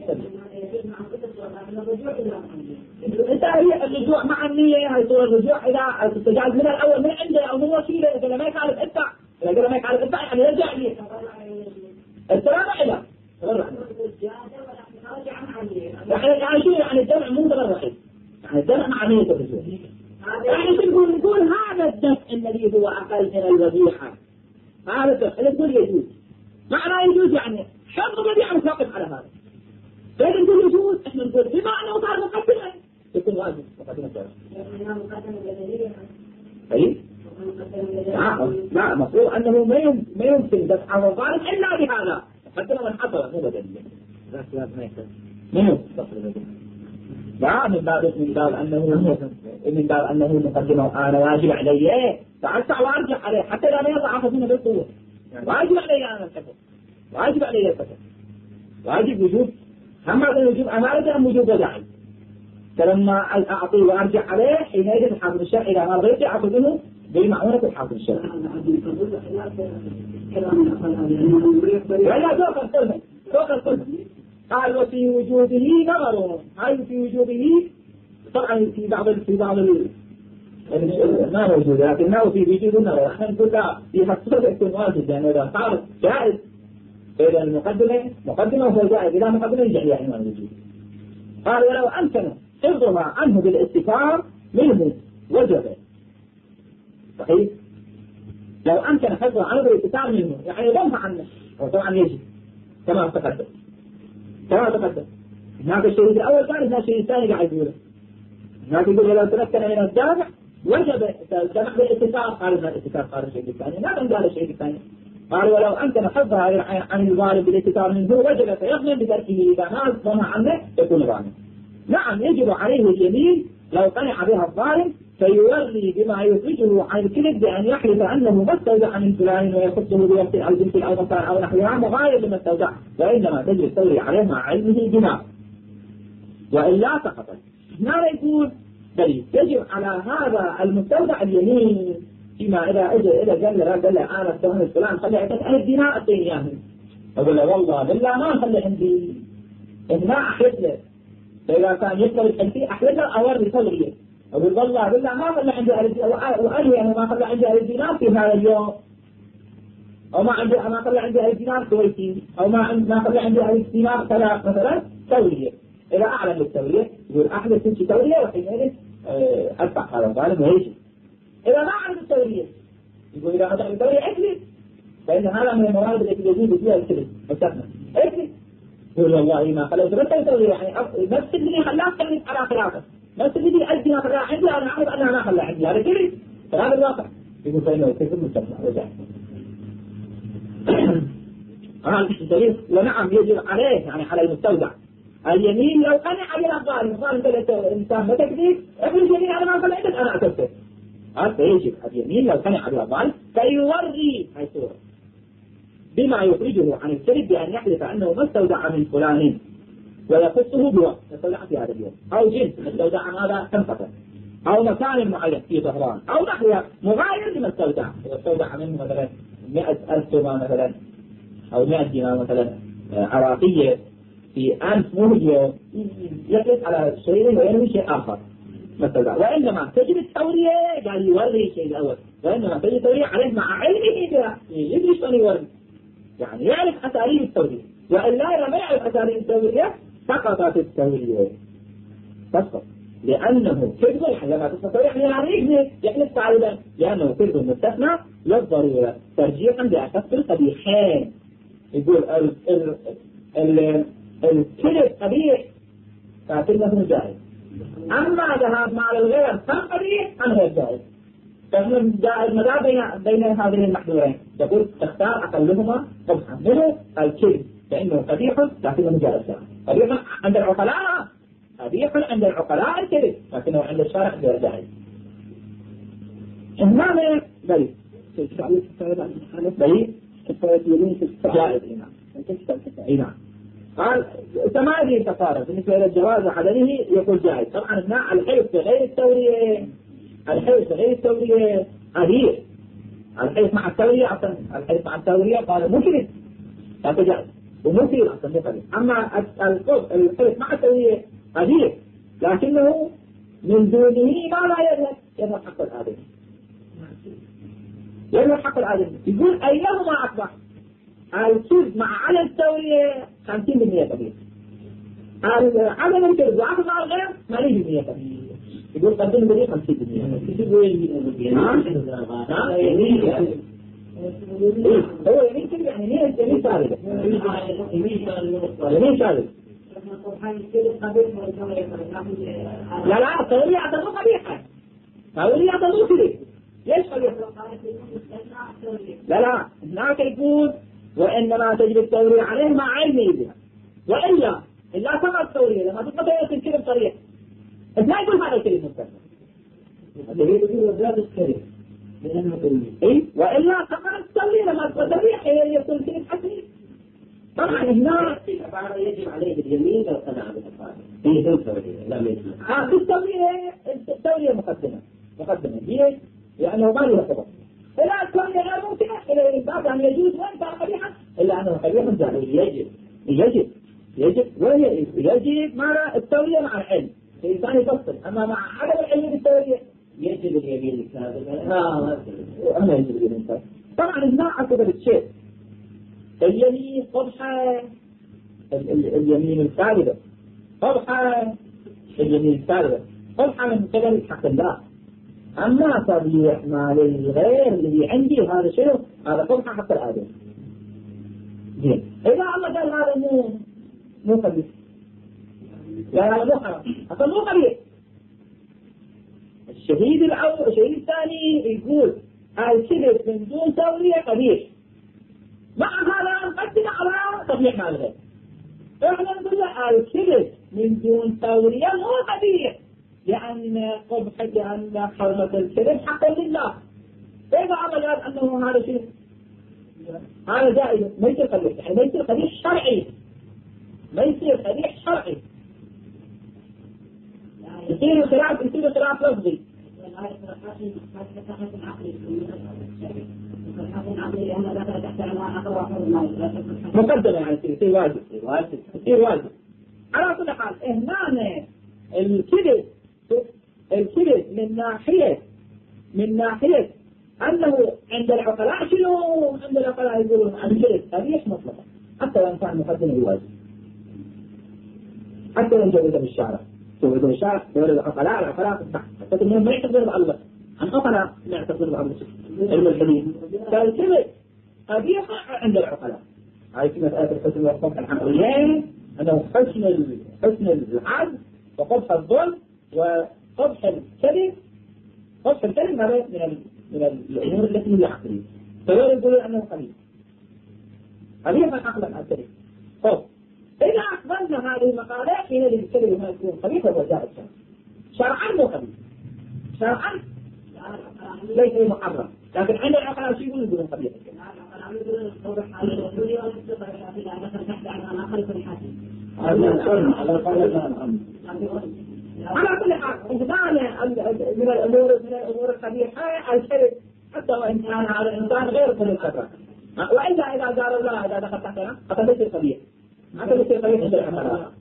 انت هي الرجوع مع النية، هي صورة الرجوع إذا تجعل من الأول من عنده أو من وسيلة، إذا ما يعرف ادفع، إذا ما يعرف ادفع يعني يرجع لي السلام عليكم. يعني يعني شو يعني الدفع مو تبرع، يعني الدفع مع نية الرجوع. يعني تقول نقول هذا الدفع الذي هو أقل من الوضيحة، هذا الدفع اللي تقول يجوز، معناه يجوز يعني شرط الوضيحة متوقف على هذا. فإذا نقول يجوز احنا نقول بما أنه صار مقدمة يكون واجب مقدمة الشرع. طيب؟ لا مفروض أنه ما يمكن دفع الظالم إلا بهذا، حتى لو انحصر مو بدل. لا لا ما يصير. منو؟ لا من باب من باب أنه من باب أنه مقدمة أنا واجب علي فأدفع وأرجع عليه حتى لا يضعف منه بالقوة. واجب علي أنا الكفر. واجب علي الكفر. واجب وجوب. هم هذا الوجوب أمانة أم وجوب وداعي؟ فلما أعطي وأرجع عليه حينئذ الحاكم الشرعي إذا ما رضيت أخذ منه بمعونة الحاكم الشرعي. لا فوق القلب فوق القلب. قال وفي وجوبه نظر، هاي في وجوبه طبعا في بعض في بعض ال ما موجود لكنه في وجوب النظر. احنا نقول لا يحصل يكون واجب يعني إذا صار جائز، إذا المقدمة مقدمة وهو جائز، إذا مقدمة يرجع إلى عنوان الوجوب. قال ولو أمكن حفظها عنه بالاستفار منه وجب. صحيح؟ لو أمكن حفظها عنه بالاستفار منه يعني يضمها عنه وطبعا يجب كما تقدم كما تقدم. هناك الشيء الأول كان هناك الشيء الثاني قاعد يقوله. هناك يقول لو تمكن من الدافع وجب الدفع بالاستفار، قال هذا الاستفار قال الشيء الثاني ما قال الشيء الثاني. قال ولو أمكن حفظها عن الظالم بالاستفار منه وجب فيضمن بتركه، إذا ما ضمها عنه يكون ظالم. نعم يجب عليه اليمين لو قنع بها الظالم فيوري بما يخرجه عن الكذب بأن يحلف أنه ما استودع من فلان ويخصه بوقت أو جنس أو مكان أو نحوها مغاير لما استودع، وإنما تجب الثوري عليه مع علمه بما وإلا سقطت. هنا يقول بل يجب على هذا المستودع اليمين فيما إذا إذا إذا قال له قال له أنا استوعب فلان خلي عندك أهل الدينار أعطيني إياه. أقول له والله بالله ما خلي عندي ما أحلف له. فإذا كان يقبل الحلفي أحلف له أوري ثورية. أقول والله بالله ما خلي عندي أهل وأنهي أنا ما خلي عندي أهل الدينار في هذا اليوم، أو ما عندي ما خلي عندي أهل الدينار كويتي، أو ما ما خلي عندي أهل الدينار ثلاث مثلا ثورية. إذا أعلن بالثورية يقول أحلف تمشي ثورية وحينئذ أدفع هذا الظالم ويجي. إذا ما أعلن بالثورية يقول إذا أدفع بالثورية أكلف، فإن هذا من الموارد التي يجوز فيها الكذب استثنى أكلف. يقول والله ما خليت بس الثورية يعني نفس اللي خلاك تعرف على خلافه، نفس اللي عندي ما خلاه عندي أنا أعرف أنها ما خلاه عندي هذا كذب، فهذا الواقع. يقول فإنه كذب مستثنى وجاء. هذا الدليل. ونعم يجب عليه يعني على المستودع اليمين لو قنع بها الظالم، الظالم قال الإنسان ما تكذب ابن اليمين أنا ما خلى عندك أنا أكذب. هذا يجب اليمين لو قنع بها الظالم فيوري هاي الصورة بما يخرجه عن الكذب بأن يحلف أنه ما استودع من فلان ويخصه بوقت استودع في هذا اليوم، أو جنس استودع هذا تنقطع، أو مكان معين في طهران أو نحوه مغاير لما استودع، استودع منه مثلا مئة ألف دينار مثلا أو مئة دينار مثلا عراقية في ألف مهجة يقف على شيء وينوي شيء آخر مثلا. وإنما تجب التورية قال يوري الشيء الأول، وإنما تجب التورية عليه مع علمه بها يدري شلون يوري يعني يعرف أساليب التورية، وإلا إذا ما يعرف أساليب التورية سقطت التورية تسقط، لأنه كذب لما تسقط يعني يعرف يحلف تعالى لأنه كذب مستثنى للضرورة ترجيحا بأكثر القبيحين. يقول ال ال ال الكذب قبيح فكلمة جائز، أما ذهاب مع الغير فقبيح عن غير جائز. فمن جائز ماذا بين بين هذين المحذورين؟ يقول اختار أقلهما قبحا منه الكذب فإنه قبيح لكنه جائز. قبيح عند العقلاء قبيح عند العقلاء الكذب لكنه عند الشارع غير جائز. هنا بل بل جائز نعم. قال ثمانية تقارب بالنسبة إلى الجواز وعدمه يقول جائز. طبعا هنا الحيث بغير التورية الحيث بغير التورية قبيح، الحيث مع التورية أصلا الحيث مع التورية قال مشرك لا تجائز. ومثير أصلا قبيح. أما الحلف مع التورية قبيح، لكنه من دونه ما لا يذهب يذهب حق الآدمي، يذهب حق الآدمي. يقول أيهما أكبر؟ الكذب مع عدم التورية خمسين بالمئة قبيح، عدم الكذب وعدم مع الغير ثمانين بالمئة قبيح. يقول قدم بالمئة خمسين بالمئة. هو يمين كذب يعني يمين يمين ثابت. يمين ثابت. لا لا التورية عدم قبيحة. التورية عدم كذب. ليش قبيحة؟ لا لا هناك يقول وإنما تجري التورية عليه مع علمه بها، وإلا إلا تقع التورية لما تبقى تورية الكذب صريح. بس ما يقول هذا الكلمة مستقبل. اللي يقول وزاد الكذب لأنه تورية. إيه وإلا تقع التورية لما تبقى صريح هي يكون الكذب حسني. طبعا هنا يجب عليه اليمين لو قنع بالأفعال. هي التورية لا يجب. آه التورية التورية مقدمة مقدمة هي لأنه ما له سبب. إلا كان غير ممكنة إلى البعض أن يجوز وإن كان قبيحا إلا أنه قبيحا ذلك يجب يجب يجب وهي يجب مع التورية مع العلم. الإنسان يفصل. أما مع عدم العلم بالتورية يجب اليمين الكاذب. آه أنا يجب اليمين الكاذب. طبعا هنا أعتبر الشيء اليمين قبحة اليمين الكاذبة قبحة اليمين الكاذبة قبحة من قبل حق الله. أما صريح مال الغير اللي عندي هذا شنو؟ هذا قبحة حق الآدم. زين إذا الله قال هذا مو مو قبيح لا لا مو حرام أصلا مو قبيح. الشهيد الأول الشهيد الثاني يقول الكذب من دون تورية قبيح، مع هذا نقدم على تصريح مال الغير. إحنا نقول له الكذب من دون تورية مو قبيح لأن قبحة لأن حرمة الكذب حقا لله. إذا الله قال أنه هذا شيء هذا جائز ما يصير قبيح، يعني ما يصير قبيح شرعي، ما يصير قبيح شرعي، يصير خلاف يصير خلاف لفظي. مقدمة يعني يصير واجب يصير واجب. على كل حال هنا الكذب الكذب من ناحية من ناحية أنه عند العقلاء شنو عند العقلاء يقولون عن الكذب قبيح مطلقا حتى وإن كان مقدمة الواجب، حتى وإن جوزه بالشارع جوزه بالشارع جوزه العقلاء العقلاء الصح حتى إنهم ما يعتبر بالله عن عقلاء ما يعتبر بالله علم الحديث. فالكذب قبيح عند العقلاء. هاي في مسألة الحسن والقبح العقليين أنه حسن حسن العدل وقبح الظلم وقبح الكذب. قبح الكذب هذا من من الأمور التي هي عقلية، فلا يقولون أنه قبيح قبيح عقلا الكذب. طيب إذا أقبلنا هذه المقالات حين الكذب ما يكون قبيح وهو جائز شرعا مو قبيح شرعا ليس محرم، لكن عند العقلاء شيء يقولون يقولون قبيح. على كل حال انتباه من الأمور من الأمور القبيحة الكذب حتى وإن كان هذا الإنسان غير من الكفر، وإلا إذا قالوا لا إذا دخل تحتنا فقد يصير قبيح هذا يصير قبيح عند العقلاء.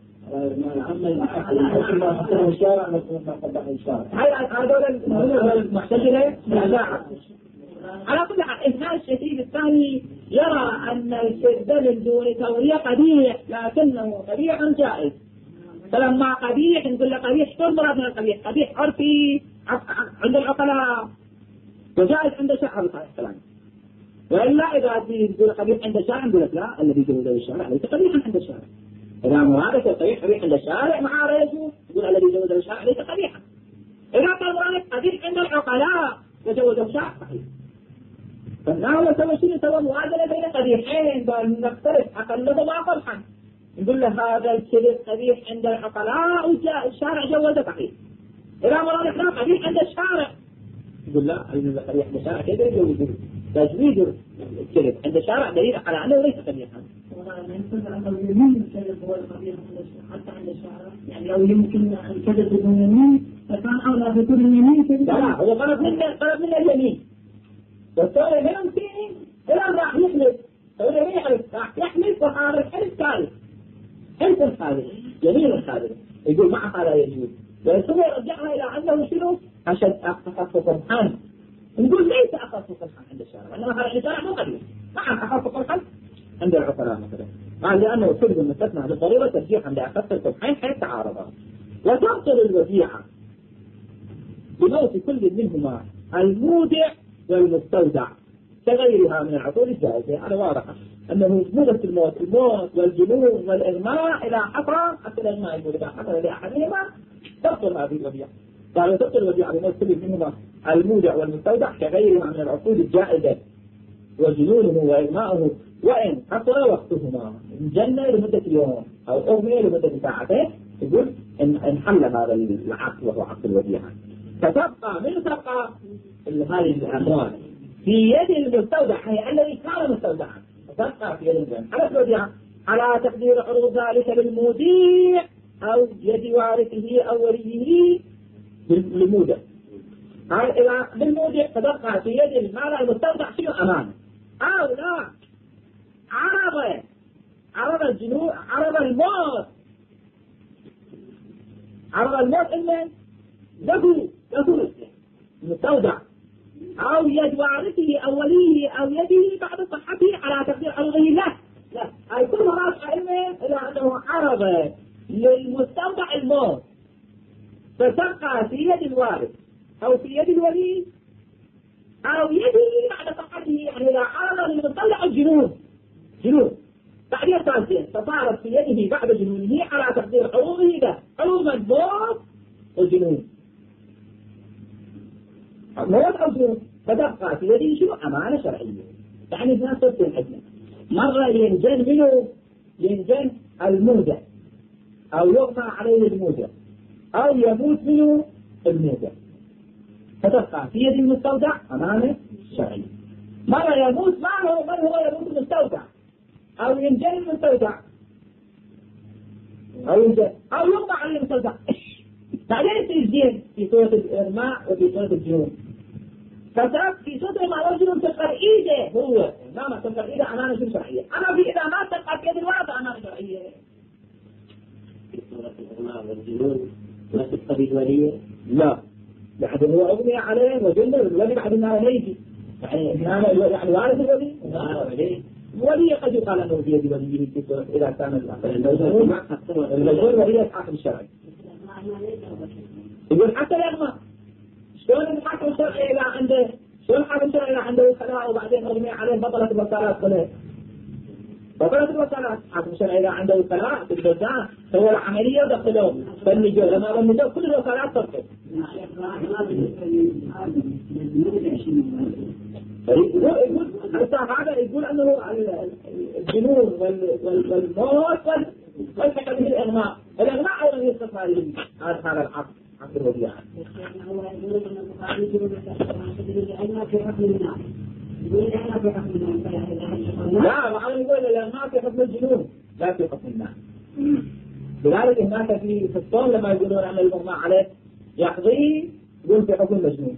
هذول المحتجلة الأشاعرة. على كل حال إنسان الشديد الثاني يرى أن الكذب من دون تورية قبيح لكنه قبيح جائز. فلما قبيح نقول له قبيح شو المراد من القبيح؟ قبيح عرفي عند العقلاء وجائز عند الشرع بصحيح الكلام. وإلا إذا تقول قبيح عند الشارع نقول لك لا الذي جوزه الشارع ليس قبيحا عند الشارع. إذا مرادك القبيح قبيح عند الشارع مع رأيه يقول الذي جوزه الشارع ليس قبيحا. إذا قال مرادك قبيح عند العقلاء وجوزه الشارع صحيح. فنحن سوى شيء سوى موازنة بين قبيحين قال نفترض أقلهما قبحا نقول له هذا الكذب قبيح عند العقلاء وجاء الشارع جوزه صحيح. إذا مرادك لا قبيح عند الشارع يقول لا قبيح عند الشارع كذا يجوزه. تجويد الكذب عند الشارع دليل على أنه ليس قبيحا. اليمين الكذب هو القبيح حتى عند الشارع، يعني لو يمكن الكذب بدون يمين فكان أولى بكل اليمين كذب. لا هو طلب منا طلب منا اليمين والثاني هم فيه الآن راح يحلف الثاني يحلف راح يحلف وهذا الحلف الثالث حلف الخالد يمين الخالد يقول مع هذا يجوز، ويسوي يرجعها إلى عنده شنو عشان أخصص الحن. نقول ليس أخصص الحن عند الشارع، إنما هذا الشارع مو قديم. نعم أخصص الحن عند العقلاء مثلا، قال لأنه سلب المستثنى بضرورة ترجيحا لأخص الصبحين حيث تعارضا. وتبطل الوديعة بموت كل منهما المودع والمستودع كغيرها من العقول الجائزة. على واضحة أنه مو بس الموت، الموت والجنون والإغماء إلى حصر، حتى الإغماء يقول إذا حصل لأحدهما تبطل هذه الوديعة. قالوا تبطل الوديعة بموت كل منهما المودع والمستودع كغيرها من العقول الجائزة وجنونه وإغماؤه وإن حصل وقتهما الجنة لمدة يوم أو أغمية لمدة ساعتين، يقول إن انحل هذا العقد وهو عقد الوديعة. فتبقى من تبقى هذه الأموال في يد المستودع، هي الذي كان مستودعا، فتبقى في يد المستودع على الوديعة على تقدير عروض ذلك للموديع أو يد وارثه أو وليه للمودع. إلى بالمودع فتبقى في يد المال المستودع شنو أمانة أو لا عرض عرض الجنون عرض الموت عرض الموت إلا له له المستودع أو يد وارثه أو وليه أو يده بعد صحته على تقدير عرضه له. لا أي كل راجع إلا إلى أنه عرض للمستودع الموت فتبقى في يد الوارث أو في يد الولي أو يده بعد صحته، يعني إذا عرض للمستودع الجنون جنون بعدين ثالثين فصارت في يده بعد جنونه على تقدير عروضه له عروض الموت والجنون موت أو جنون، فتبقى في يده شنو أمانة شرعية. يعني في نفس الحكمة مرة ينجن منه ينجن المودع أو يغمى عليه المودع أو يموت منه المودع، فتبقى في يد المستودع أمانة شرعية. مرة يموت معه من هو يموت المستودع أو ينجن المستودع أو ينجن أو يغمى عليه المستودع، بعدين تجدين في صورة الإرماء وفي صورة الجنون. فسبب في صورة الإرماء والجنون تبقى إيده هو ما تبقى إيده أمانة شرعية. أما في إذا ما تبقى في يد الوارث أمانة شرعية. في صورة الإرماء والجنون ما تبقى في الولية؟ لا بعد هو أغني عليه وجنه الولي بعد ما يجي يعني يعني وارث الولي الولي قد يقال أنه في يد وليه إذا كان المجنون ولي الحاكم الشرعي. يقول حتى الإغماء شلون الحاكم الشرعي إذا عنده شلون الحاكم الشرعي إذا عنده خلاء وبعدين أغني عليه بطلت الوكالات كلها بطلت الوكالات. الحاكم الشرعي إذا عنده خلاء في البلدان سوى العملية ودخلوه فالنجو لما النجو كل الوكالات تركت. يقول هذا يقول أنه الجنون والموت والحكم من الإغماء الإغماء أيضا يصف هذا العقد عقد الوديعة. لا وعلى يقول الإغماء في حكم الجنون لا في حكم الناس. لذلك هناك في في الصوم لما يقولون أن الإغماء عليه يقضي يقول في حكم المجنون،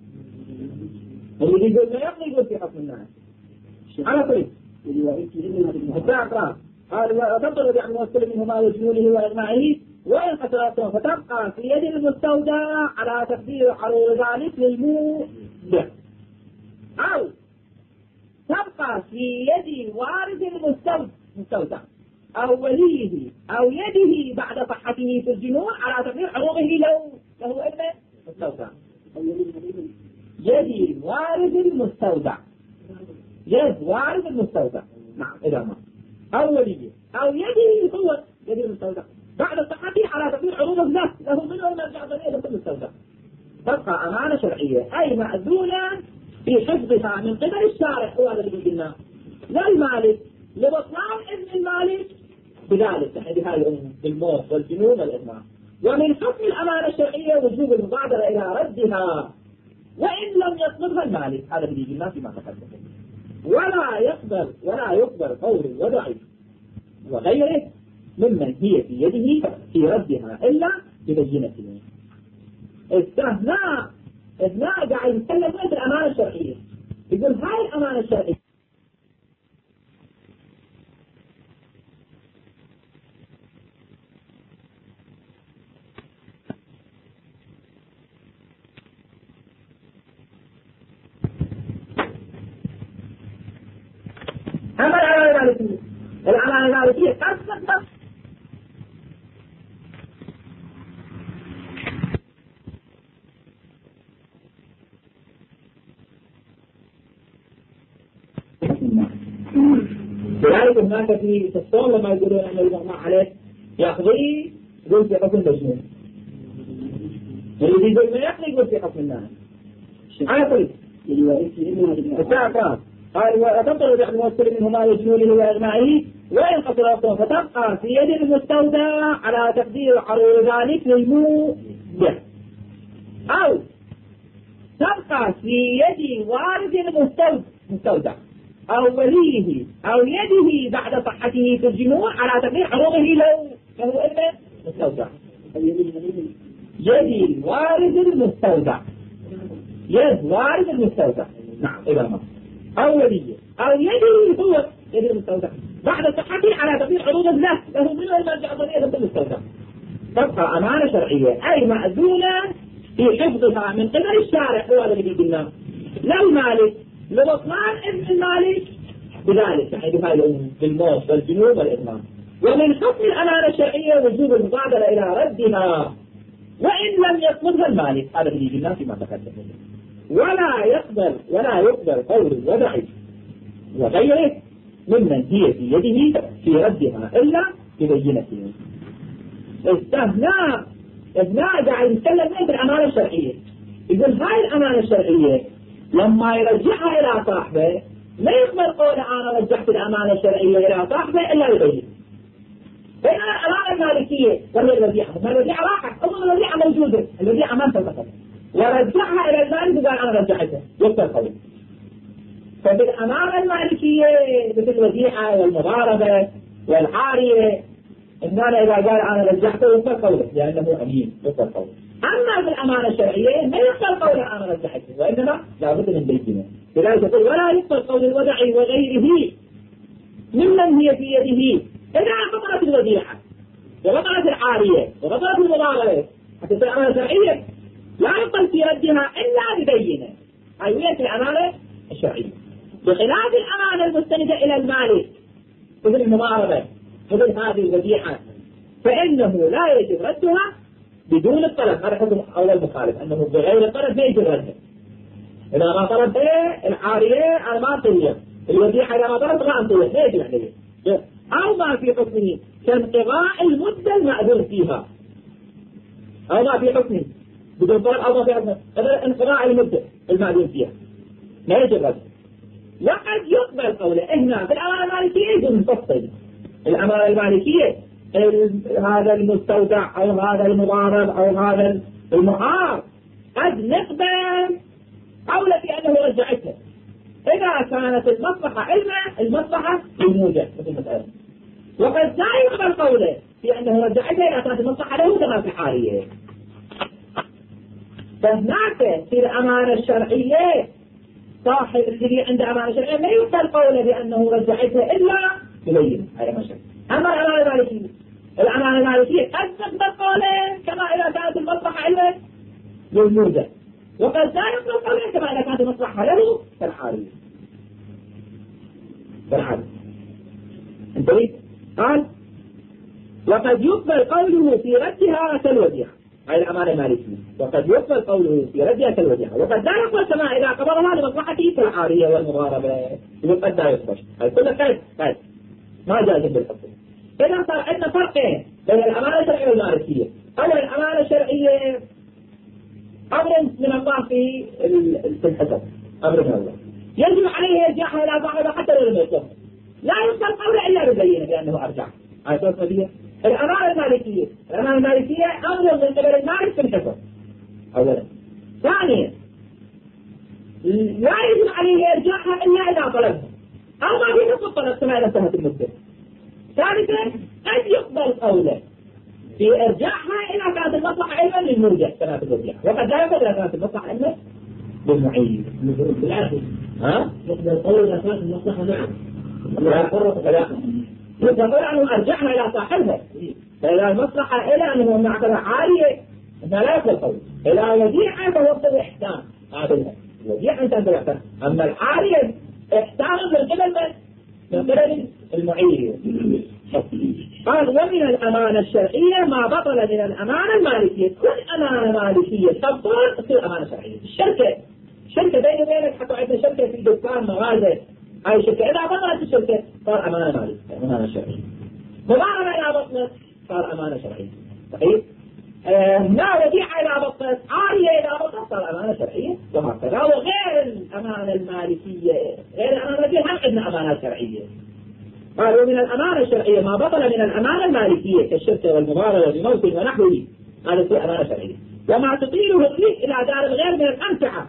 اللي يقول ما يقضي يقول في حكم الناس. على طريق الساعة قال وتبطل يعني موصل منهما وجنونه وإغمائه وإن حصلتهم فتبقى في يد المستودع على تقدير عروض ذلك للمودع أو تبقى في يد وارث المستودع أو وليه أو يده بعد صحته في الجنون على تقدير عروضه له له ابن مستودع. يد وارث المستودع يد وارث المستودع نعم إذا ما أو وليه أو يده هو يد المستودع بعد صحته على تقدير عروضه له له منه المرجع ضمير في المستودع. تبقى أمانة شرعية أي مأذونة في حفظها من قبل الشارع هو هذا اللي قلنا لا المالك لبطلان إذن المالك بذلك يعني بهذه بالموت والجنون والإغماء. ومن حكم الأمانة الشرعية وجوب المبادرة إلى ردها وإن لم يطلبها المالك. هذا اللي قلنا فيما تقدم. ولا يقبل ولا يقبل قول وضعي وغيره ممن هي في يده في ردها إلا ببينته. استثناء استثناء قاعد يتكلم عن الأمانة الشرعية يقول هاي الأمانة الشرعية الأمانة المالكية قد تقدر لذلك هناك في الصوم لما يقولون أن المغمى عليه يقضي يقول في حكم مجنون، يريد يقول ما يقضي يقول في حكم الناس. أنا قلت الساعة قال وتبطل بحث الموصل منهما يجنونه وإغمائه وإن قصر وقتهم فتبقى في يد المستودع على تقدير عروض ذلك للمودع، أو تبقى في يد وارث المستودع أو وليه أو يده بعد صحته في الجنون على تقدير عروضه لو له إلا مستودع. يد وارث المستودع، يد وارث المستودع، نعم إذا ما أو وليه أو يده هو يد المستودع بعد صحته على تقدير عروضه له له من المرجع ضميره في المستودع. تبقى أمانة شرعية أي مأذونة في حفظها من قبل الشارع، هو الذي قلنا لا المالك لبطلان ابن المالك بذلك، يعني بهذا بالموت والجنوب والإثمان. ومن حكم الأمانة الشرعية وجوب المبادرة إلى ردها وإن لم يطلبها المالك، هذا اللي قلنا فيما تقدم. ولا يقبل ولا يقبل قول الودع وغيره ممن هي في يده في ردها إلا ببينته. استثناء استثناء قاعد يتكلم من الأمانة الشرعية، يقول هاي الأمانة الشرعية لما يرجعها إلى صاحبه لا يقبل قول أنا رجعت الأمانة الشرعية إلى صاحبه إلا يبين. بين الأمانة المالكية وهي الوديعة، ما الوديعة راحت، أظن الوديعة موجودة، الوديعة ما انتهت، ورجعها إلى المالك وقال أنا رجعتها، يقبل قول. ففي الأمانة المالكية مثل الوديعة والمضاربة والعارية إن أنا إذا قال أنا رجعته يقبل قوله لأنه أمين، يقبل قوله. أما في الأمانة الشرعية ما يقبل قوله أنا رجعته، وإنما لابد من بينه. لذلك يقول ولا يقبل قول الودع وغيره ممن هي في يده إذا بطلت الوديعة وبطلت العارية وبطلت المضاربة حتى في الأمانة الشرعية لا يقبل في ردها إلا ببينه، أيوية الأمانة الشرعية. بخلاف الأمانة المستندة إلى المالك مثل المضاربة مثل هذه الوديعة فإنه لا يجب ردها بدون الطلب. هذا حكم أول المخالف أنه بغير الطلب ما يجب ردها. إذا ما طلب إيه العارية أنا ما أنطيه، الوديعة إذا ما طلب ما أنطيه، ما يجب عليه. أو ما في حكمه كانقضاء المدة المأذون فيها، أو ما في حكمه بدون طلب، أو ما في حكمه هذا انقضاء المدة المأذون فيها ما يجب ردها. وقد يقبل قوله هنا في الأمانة المالكية يجب مفصل. الأمانة المالكية هذا المستودع أو هذا المضارب أو هذا المعار قد نقبل قوله في أنه رجعته إذا كانت المصلحة علما المصلحة الموجة مثل المسألة، وقد لا يقبل قوله في أنه رجعته إذا كانت المصلحة له كما في حالية. فهناك في الأمانة الشرعية صاحب الذي عنده أمانة شرعية لا يقبل قوله بأنه رجعته إلا يبين هذا ما شرع. أما الأمانة المالكية الأمانة المالكية قد تقبل قوله كما إذا كانت المصلحة علما للموجة، وقد لا يقبل قوله كما إذا كانت المصلحة له كالحالية. كالحالية انتبه قال وقد يقبل قوله في ردها كالوديعة، هذه الأمانة المالكية، وقد يقبل قوله في ردها كالوديعة، وقد لا يقبل كما إذا قبلها لمصلحته كالعارية والمضاربة، وقد لا يقبل. هذا كله كيف كيف ما جاز بالحكم. إذا صار عندنا فرقين بين الأمانة الشرعية والمالكية. أولا الأمانة الشرعية أمر من الله في في الحكم، أمر من الله يجب عليه يرجعها إلى صاحبه حتى لو لم يطلب، لا يقبل قوله إلا ببينه بأنه أرجع. هذه قضية الأمانة المالكية. الأمانة المالكية أمر من قبل المالك في الحكم أولا. ثانيا لا يجب عليه يرجعها إلا إذا طلبها أو ما في حكم طلب كما إذا انتهت المدة. ثالثا قد يقبل قوله في إرجاعها إذا كانت المصلحة علما للمرجع كما في الوديعة، وقد لا يقبل إذا كانت المصلحة علما للمعين في الآخر. ها؟ يقبل قوله إذا كانت المصلحة نعم لا يفرق ثلاثة يقول أنه أرجعها إلى صاحبها، فإذا المصلحة إلى أنه معتبر عالية لا يقبل قوله. إذا الوديعة فهو بالإحسان عادلها الوديعة أنت بالإحسان، أما العالية إحسان من قبل من؟ من قبل المعير. قال ومن الأمانة الشرعية ما بطل من الأمانة المالكية. كل أمانة مالكية تبطل تصير أمانة شرعية. الشركة شركة بيني وبينك حتى عندنا شركة في دكان مغازة، هاي الشركة إذا بطلت الشركة صار أمانة مالكية أمانة شرعية. مضاربة إذا بطلت صار أمانة شرعية. صحيح؟ ما وديعة إذا بطلت، عارية إذا بطلت صار أمانة شرعية، وهكذا. وغير الأمانة المالكية غير الأمانة المالكية هم عندنا أمانة شرعية. قالوا من الأمانة الشرعية ما بطل من الأمانة المالكية كالشركة والمضاربة بموت ونحوه، هذا في أمانة شرعية. وما تطيله الريح إلى دار الغير من الأمتعة،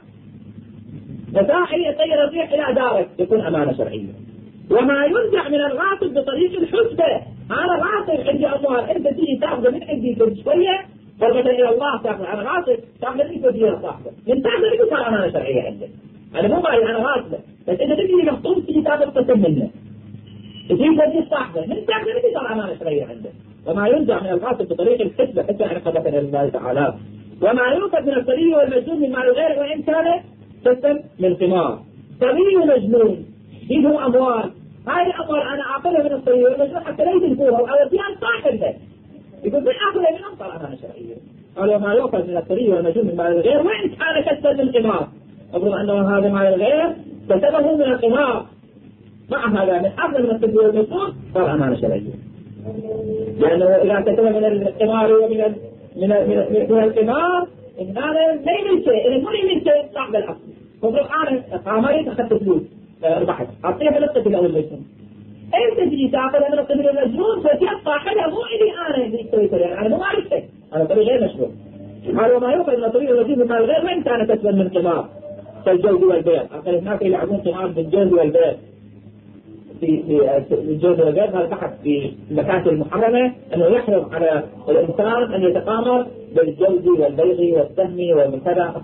مساحي يطير الريح إلى دارك يكون أمانة شرعية. وما ينزع من الغاصب بطريق الحسبة، هذا غاصب عندي أموال أنت تيجي تأخذ من عندي كل شوية قربة إلى الله، تأخذ أنا غاصب تأخذ مني تدير صاحبه من تأخذ مني صار أمانة شرعية عندك. أنا مو باين أنا غاصبة، بس أنت تجي مخطوط تيجي تأخذ قسم منه تجي تدير صاحبه من تأخذ مني صار أمانة شرعية عندك. وما ينزع من الغاصب بطريق الحسبة حتى عقبة إلى الله تعالى. وما يوقف من الصبي والمجنون من مال الغير وإن كان تسلم من قمار. صبي ومجنون يجيهم أموال، هاي الأموال أنا أعطيها من الصبي والمجنون حتى لا يدركوها وأوديها صاحب له، يقول من أخذها من أمطر أمانة شرعية. قال وما يوقف من الصبي والمجنون من مال الغير وإن كان كسبا من قمار، أقول أنه هذا مال الغير كسبه من القمار، مع هذا من أخذ من الصبي والمجنون صار أمانة شرعية. لأنه إذا كسب من القمار ومن ال من ال من, من القمار إن هذا لا يملك شيء، إذا مو يملك شيء صاحب الأصل. فبرو أنا قامري أخذت فلوس ربحت أعطيها من الطفل أو المجنون، أنت تجي تأخذها من الطفل المجنون فتيبقى صاحبها مو إلي أنا اللي أسوي كذا، أنا مو أعرف شيء، أنا طريق غير مشروع. قال وما يوصل من الطريق الوجيب من الغير وإن كان كسبا من قمار كالجوز والبيع. أقل هناك يلعبون قمار بالجوز والبيع في في الجوز والبيع. هذا فقط في المكاتب المحرمة أنه يحرم على الإنسان أن يتقامر بالجوز والبيع والسهم والمكذا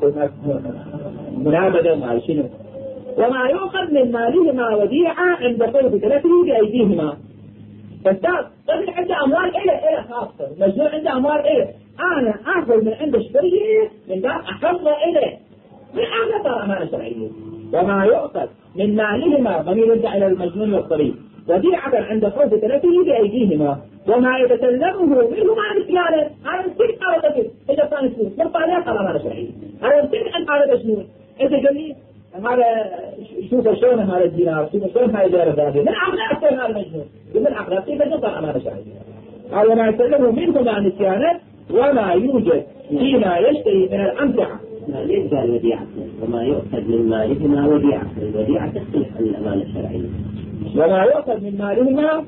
منابذة مع شنو. وما يؤخذ من مالهما وديعة عند قرب ثلاثه بأيديهما. فالتاب طفل عنده أموال إله إله خاصة، مجنون عنده أموال إله، أنا أخذ من عنده شوية من ذا أحفظه إله من أعلى صار أمانة شرعية. وما يؤخذ من مالهما ضمير يرجع إلى المجنون والصبي وديعة عند قرب ثلاثه بأيديهما. وما يتسلمه منهما نسيانا، هذا نسيت هذا طفل إذا كان فلوس مرفع لا صار أمانة شرعية. هذا نسيت عن هذا مجنون، أنت جميل هذا شوف شلون هذا الدينار، شوف شلون هذا الدينار هذا من عقل أكثر هذا المجنون، من عقل كيف يصير أمانة شرعية. قال وما يسلمه منهما نسيانا وما يوجد فيما يشتري من الأمتعة. ليس الوديعة وما يؤخذ من مالهما وديعة، الوديعة تختلف عن الأمانة الشرعية. وما يؤخذ من مالهما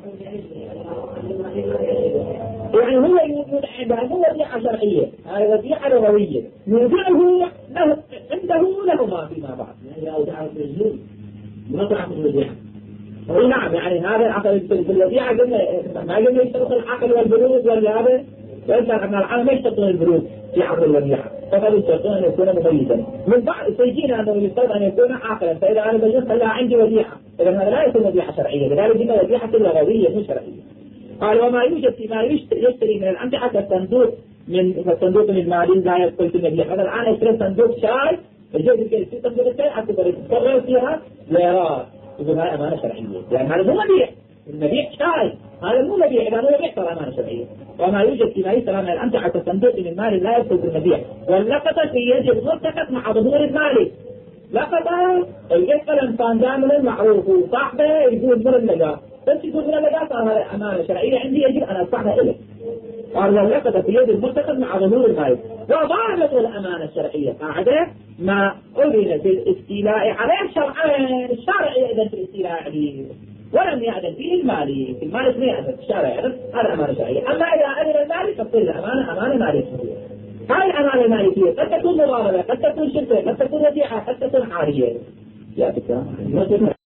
يعني هو يدعي مو وديعة شرعية، هذه وديعة لغوية يودعه له عنده لهما فيما بعد. يعني أودعه في الجنون ما تعرف الوديعة. نعم يعني هذا العقل في الوديعة قلنا ما قلنا يشترط العقل والبلوغ ولا هذا، فإنت أن العالم ما يشترطون البلوغ في عقل الوديعة، فقد يشترطون أن يكون مميزا. من بعد سيجينا أنه يشترط أن يكون عاقلا، فإذا أنا بجد خلاه عندي وديعة، إذا هذا لا يكون وديعة شرعية، لذلك جينا وديعة لغوية مش شرعية. قال وما يوجد فيما يشتري من الأمتعة كالصندوق من الصندوق من المالين لا يدخل في المبيع. مثلا أنا اشتريت صندوق شاي، الجوز الكيس في صندوق الشاي حتى تتصرف فيها ليرات، يقول هاي أمانة شرعية، لأن هذا مو مبيع، المبيع شاي، هذا مو مبيع، إذا مو مبيع صار أمانة شرعية. وما يوجد فيما يشتري من الأمتعة كالصندوق من المال لا يدخل في المبيع. واللقطة في يد المرتكب مع ظهور المال. لقطة القطة الإنسان دائما معروف وصاحبه يقول من اللقاء، بس يقول من اللقاء صار هذا أمانة شرعية عندي يجب أن أدفعها إليه. قال واللقطة في يد المرتكب مع ظهور المال. وضابط الأمانة الشرعية قاعدة ما أذن في الاستيلاء عليه شرعا، الشارع يأذن في الاستيلاء عليه ولم يأذن فيه المالي، في المال ما يأذن، الشارع يأذن، هذا أمانة شرعية. أما إذا أذن المالي فتصير الأمانة أمانة مالية. هاي الأمانة المالية قد تكون مضاربة، قد تكون شركة، قد تكون وديعة، قد تكون عارية. يا بكرة